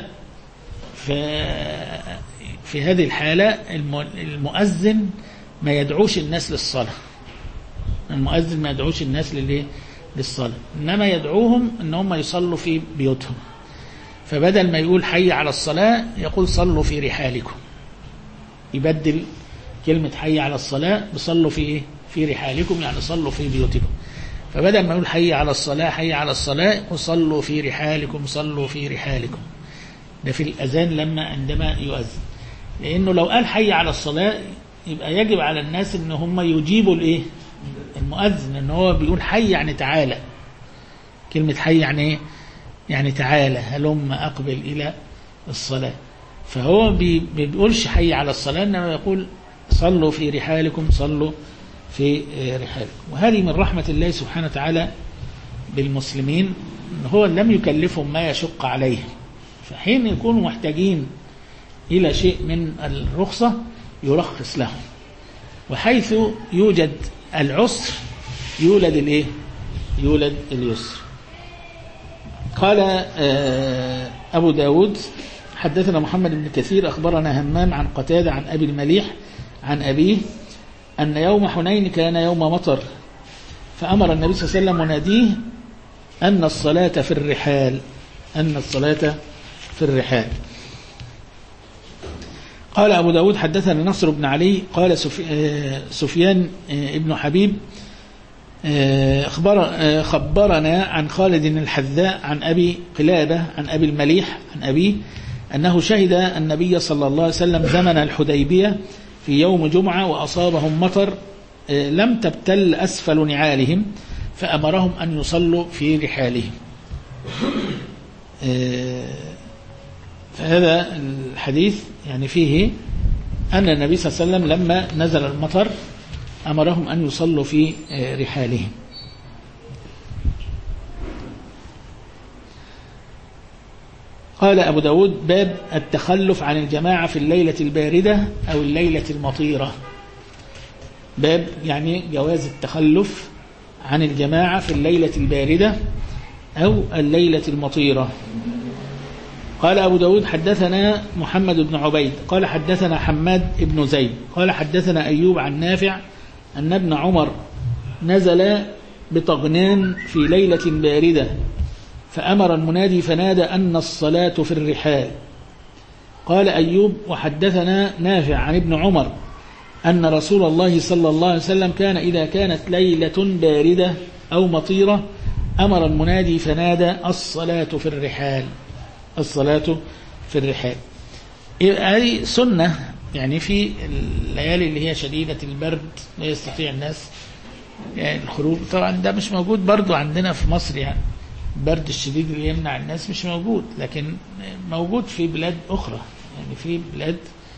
في هذه الحالة المؤذن ما يدعوش الناس للصلاة، المؤذن ما يدعوش الناس للصلاة، إنما يدعوهم إن هم يصلوا في بيوتهم. فبدل ما يقول حي على الصلاة يقول صلوا في رحالكم، يبدل كلمة حي على الصلاة بصلوا في رحالكم، يعني صلوا في بيوتكم. فبدل ما يقول حي على الصلاة حي على الصلاة يقول صلوا في رحالكم، صلوا في رحالكم. ده في الأذان عندما يؤذن، لأنه لو قال حي على الصلاة يبقى يجب على الناس إن هم يجيبوا المؤذن، إن هو بيقول حي يعني تعالى. كلمة حي يعني يعني تعالى، هلم أقبل إلى الصلاة. فهو بيقولش حي على الصلاة، إنما يقول صلوا في رحالكم، صلوا في رحالكم. وهذه من رحمة الله سبحانه وتعالى بالمسلمين، إن هو لم يكلفهم ما يشق عليهم، فحين يكونوا محتاجين إلى شيء من الرخصة يرخص لهم، وحيث يوجد العسر يولد يولد اليسر. قال أبو داود حدثنا محمد بن كثير أخبرنا همام عن قتادة عن أبي المليح عن أبيه أن يوم حنين كان يوم مطر، فأمر النبي صلى الله عليه وسلم مناديه أن الصلاة في الرحال، أن الصلاة في الرحال. قال أبو داود حدثنا نصر بن علي قال سفيان ابن حبيب خبرنا عن خالد الحذاء عن أبي قلابة عن أبي المليح عن أبيه أنه شهد النبي صلى الله عليه وسلم زمن الحديبية في يوم جمعة وأصابهم مطر لم تبتل أسفل نعالهم فأمرهم أن يصلوا في رحالهم. فهذا الحديث يعني فيه أن النبي صلى الله عليه وسلم لما نزل المطر أمرهم أن يصلوا في رحالهم. قال أبو داود باب التخلف عن الجماعة في الليلة الباردة أو الليلة المطيرة. باب يعني جواز التخلف عن الجماعة في الليلة الباردة أو الليلة المطيرة. قال أبو داود حدثنا محمد بن عبيد قال حدثنا حماد بن زيد قال حدثنا أيوب عن نافع أن ابن عمر نزل بطغنان في ليلة باردة فأمر المنادي فنادى أن الصلاة في الرحال. قال أيوب وحدثنا نافع عن ابن عمر أن رسول الله صلى الله عليه وسلم كان إذا كانت ليلة باردة أو مطيرة أمر المنادي فنادى الصلاة في الرحال، الصلاة في الرحال. هذه سنة يعني في الليالي اللي هي شديدة البرد لا يستطيع الناس يعني الخروج. طبعا ده مش موجود برضو عندنا في مصر، يعني البرد الشديد اللي يمنع الناس مش موجود، لكن موجود في بلاد أخرى. يعني في بلاد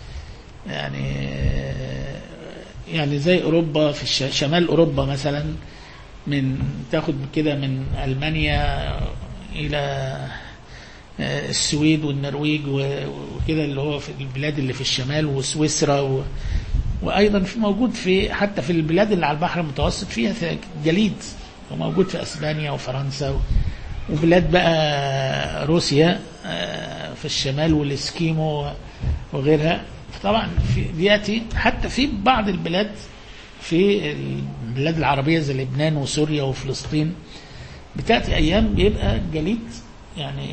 يعني زي أوروبا، في شمال أوروبا مثلا، من تاخد كده من ألمانيا إلى السويد والنرويج وكده اللي هو في البلاد اللي في الشمال وسويسرا وأيضا في موجود في حتى في البلاد اللي على البحر المتوسط فيها جليد، وموجود في أسبانيا وفرنسا وبلاد بقى روسيا في الشمال والإسكيمو وغيرها. طبعا بيأتي حتى في بعض البلاد في البلاد العربية زي لبنان وسوريا وفلسطين بتأتي أيام بيبقى جليد يعني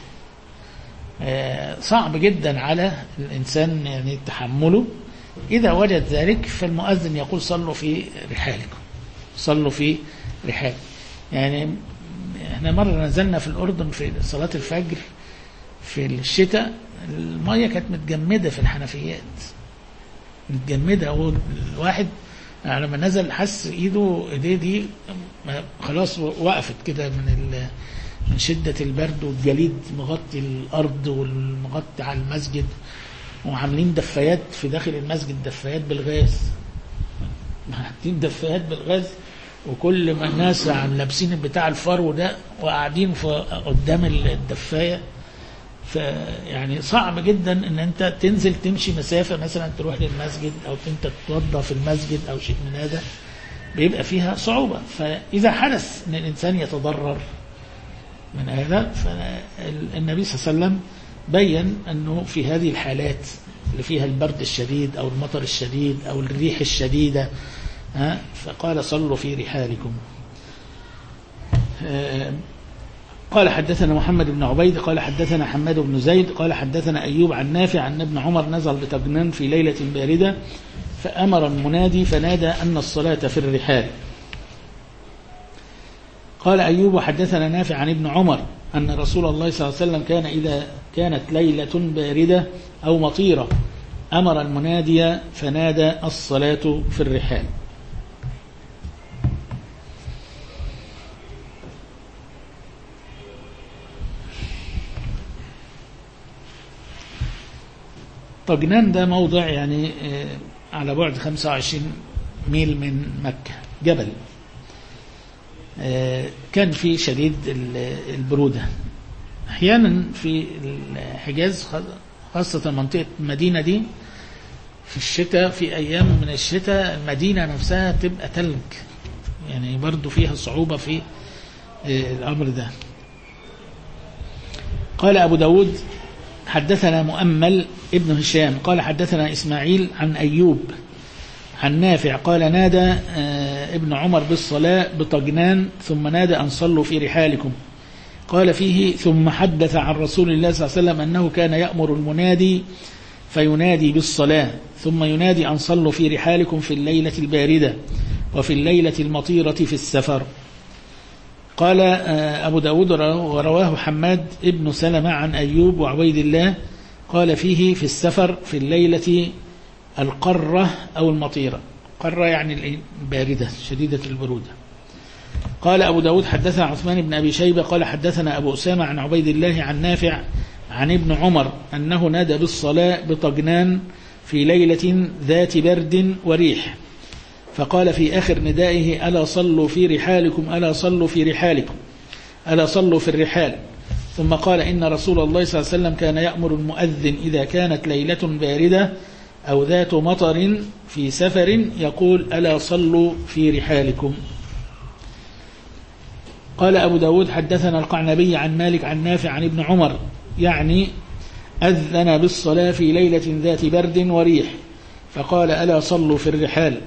صعب جدا على الإنسان يعني تحمله. إذا وجد ذلك فالمؤذن يقول صلوا في رحالكم، صلوا في رحال. يعني احنا مرة نزلنا في الأردن في صلاة الفجر في الشتاء، المية كانت متجمدة في الحنفيات، متجمدة. والواحد لما نزل حس ايديه دي خلاص وقفت كده من شدة البرد، والجليد مغطي الأرض والمغطي على المسجد، وعاملين دفايات في داخل المسجد، دفايات بالغاز، حاطين دفايات بالغاز، وكل ما الناس لابسين بتاع الفرو ده وقاعدين قدام الدفاية. فيعني صعب جدا ان انت تنزل تمشي مسافة مثلا تروح للمسجد او انت تتوضى في المسجد او شيء من هذا، بيبقى فيها صعوبة. فاذا حدث ان الانسان يتضرر من هذا، فالنبي صلى الله عليه وسلم بين انه في هذه الحالات اللي فيها البرد الشديد او المطر الشديد او الريح الشديدة فقال صلوا في رحالكم. قال حدثنا محمد بن عبيد قال حدثنا حماد بن زيد قال حدثنا أيوب عن نافع أن ابن عمر نزل بطغنان في ليلة باردة فأمر المنادي فنادى أن الصلاة في الرحال. قال أيوب حدثنا نافع عن ابن عمر أن رسول الله صلى الله عليه وسلم كان إذا كانت ليلة باردة أو مطيرة أمر المنادي فنادى الصلاة في الرحال. طغنان ده موضع يعني على بعد 25 ميل من مكة، جبل كان فيه شديد البرودة. أحيانا في الحجاز خاصة منطقة المدينة دي في الشتاء، في أيام من الشتاء المدينة نفسها تبقى تلج، يعني برضو فيها صعوبة في الأمر ده. قال أبو داود حدثنا مؤمل ابن هشام قال حدثنا إسماعيل عن أيوب عن نافع قال نادى ابن عمر بالصلاة بطجنان ثم نادى أن صلوا في رحالكم. قال فيه ثم حدث عن رسول الله صلى الله عليه وسلم أنه كان يأمر المنادي فينادي بالصلاة ثم ينادي أن صلوا في رحالكم في الليلة الباردة وفي الليلة المطيرة في السفر. قال أبو داود ورواه حماد ابن سلمة عن أيوب وعبيد الله قال فيه في السفر في الليلة القرة أو المطيرة. قرة يعني الباردة شديدة البرودة. قال أبو داود حدثنا عثمان بن أبي شيبة قال حدثنا أبو أسامة عن عبيد الله عن نافع عن ابن عمر أنه نادى بالصلاة بطجنان في ليلة ذات برد وريح فقال في آخر ندائه ألا صلوا في رحالكم ألا صلوا في رحالكم ألا صلوا في الرحال. ثم قال إن رسول الله صلى الله عليه وسلم كان يأمر المؤذن إذا كانت ليلة باردة أو ذات مطر في سفر يقول ألا صلوا في رحالكم. قال أبو داود حدثنا القعنبي عن مالك عن نافع عن ابن عمر يعني أذن بالصلاة في ليلة ذات برد وريح فقال ألا صلوا في الرحال.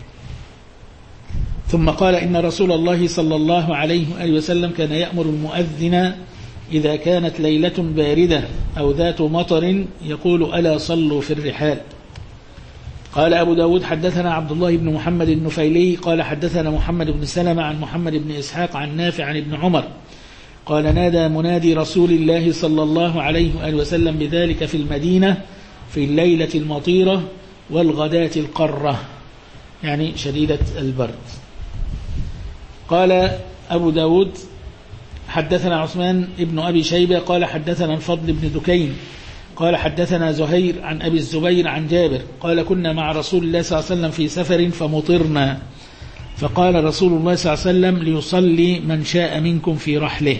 ثم قال إن رسول الله صلى الله عليه وآله وسلم كان يأمر المؤذن إذا كانت ليلة باردة أو ذات مطر يقول ألا صلوا في الرحال. قال أبو داود حدثنا عبد الله بن محمد النفيلي قال حدثنا محمد بن سلمة عن محمد بن إسحاق عن نافع عن ابن عمر قال نادى منادي رسول الله صلى الله عليه وآله وسلم بذلك في المدينة في الليلة المطيرة والغداة القرة يعني شديدة البرد. قال أبو داود حدثنا عثمان ابن أبي شيبة قال حدثنا الفضل بن دكين قال حدثنا زهير عن أبي الزبير عن جابر قال كنا مع رسول الله صلى الله عليه وسلم في سفر فمطرنا فقال رسول الله صلى الله عليه وسلم ليصلي من شاء منكم في رحله.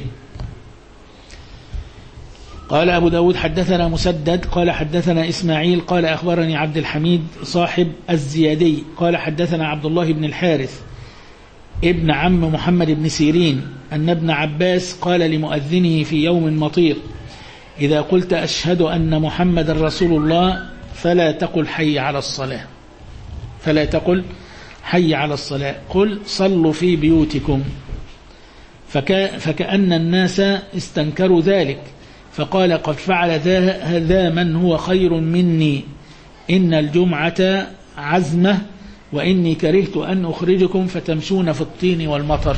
قال أبو داود حدثنا مسدد قال حدثنا إسماعيل قال أخبرني عبد الحميد صاحب الزيادي قال حدثنا عبد الله بن الحارث ابن عم محمد بن سيرين أن ابن عباس قال لمؤذنه في يوم مطير إذا قلت أشهد أن محمد رسول الله فلا تقل حي على الصلاة فلا تقل حي على الصلاة قل صلوا في بيوتكم. فكأن الناس استنكروا ذلك فقال قد فعل ذا من هو خير مني إن الجمعة عزمة وإني كرهت أن أخرجكم فتمشون في الطين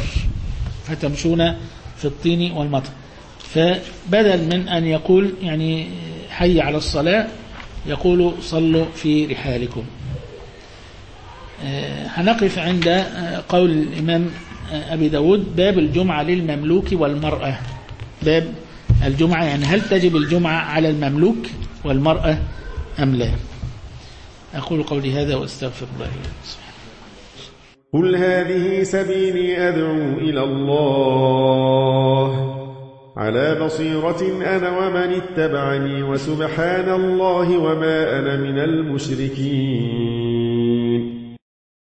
والمطر فبدل من أن يقول يعني حي على الصلاة يقول صلوا في رحالكم. هنقف عند قول الإمام أبي داود باب الجمعة للمملوك والمرأة. باب الجمعة يعني هل تجب الجمعة على المملوك والمرأة أم لا؟ أقول قولي هذا وأستغفر الله لي. قل هذه سبيلي أدعو إلى الله على بصيرة أنا ومن اتبعني وسبحان الله وما أنا من المشركين.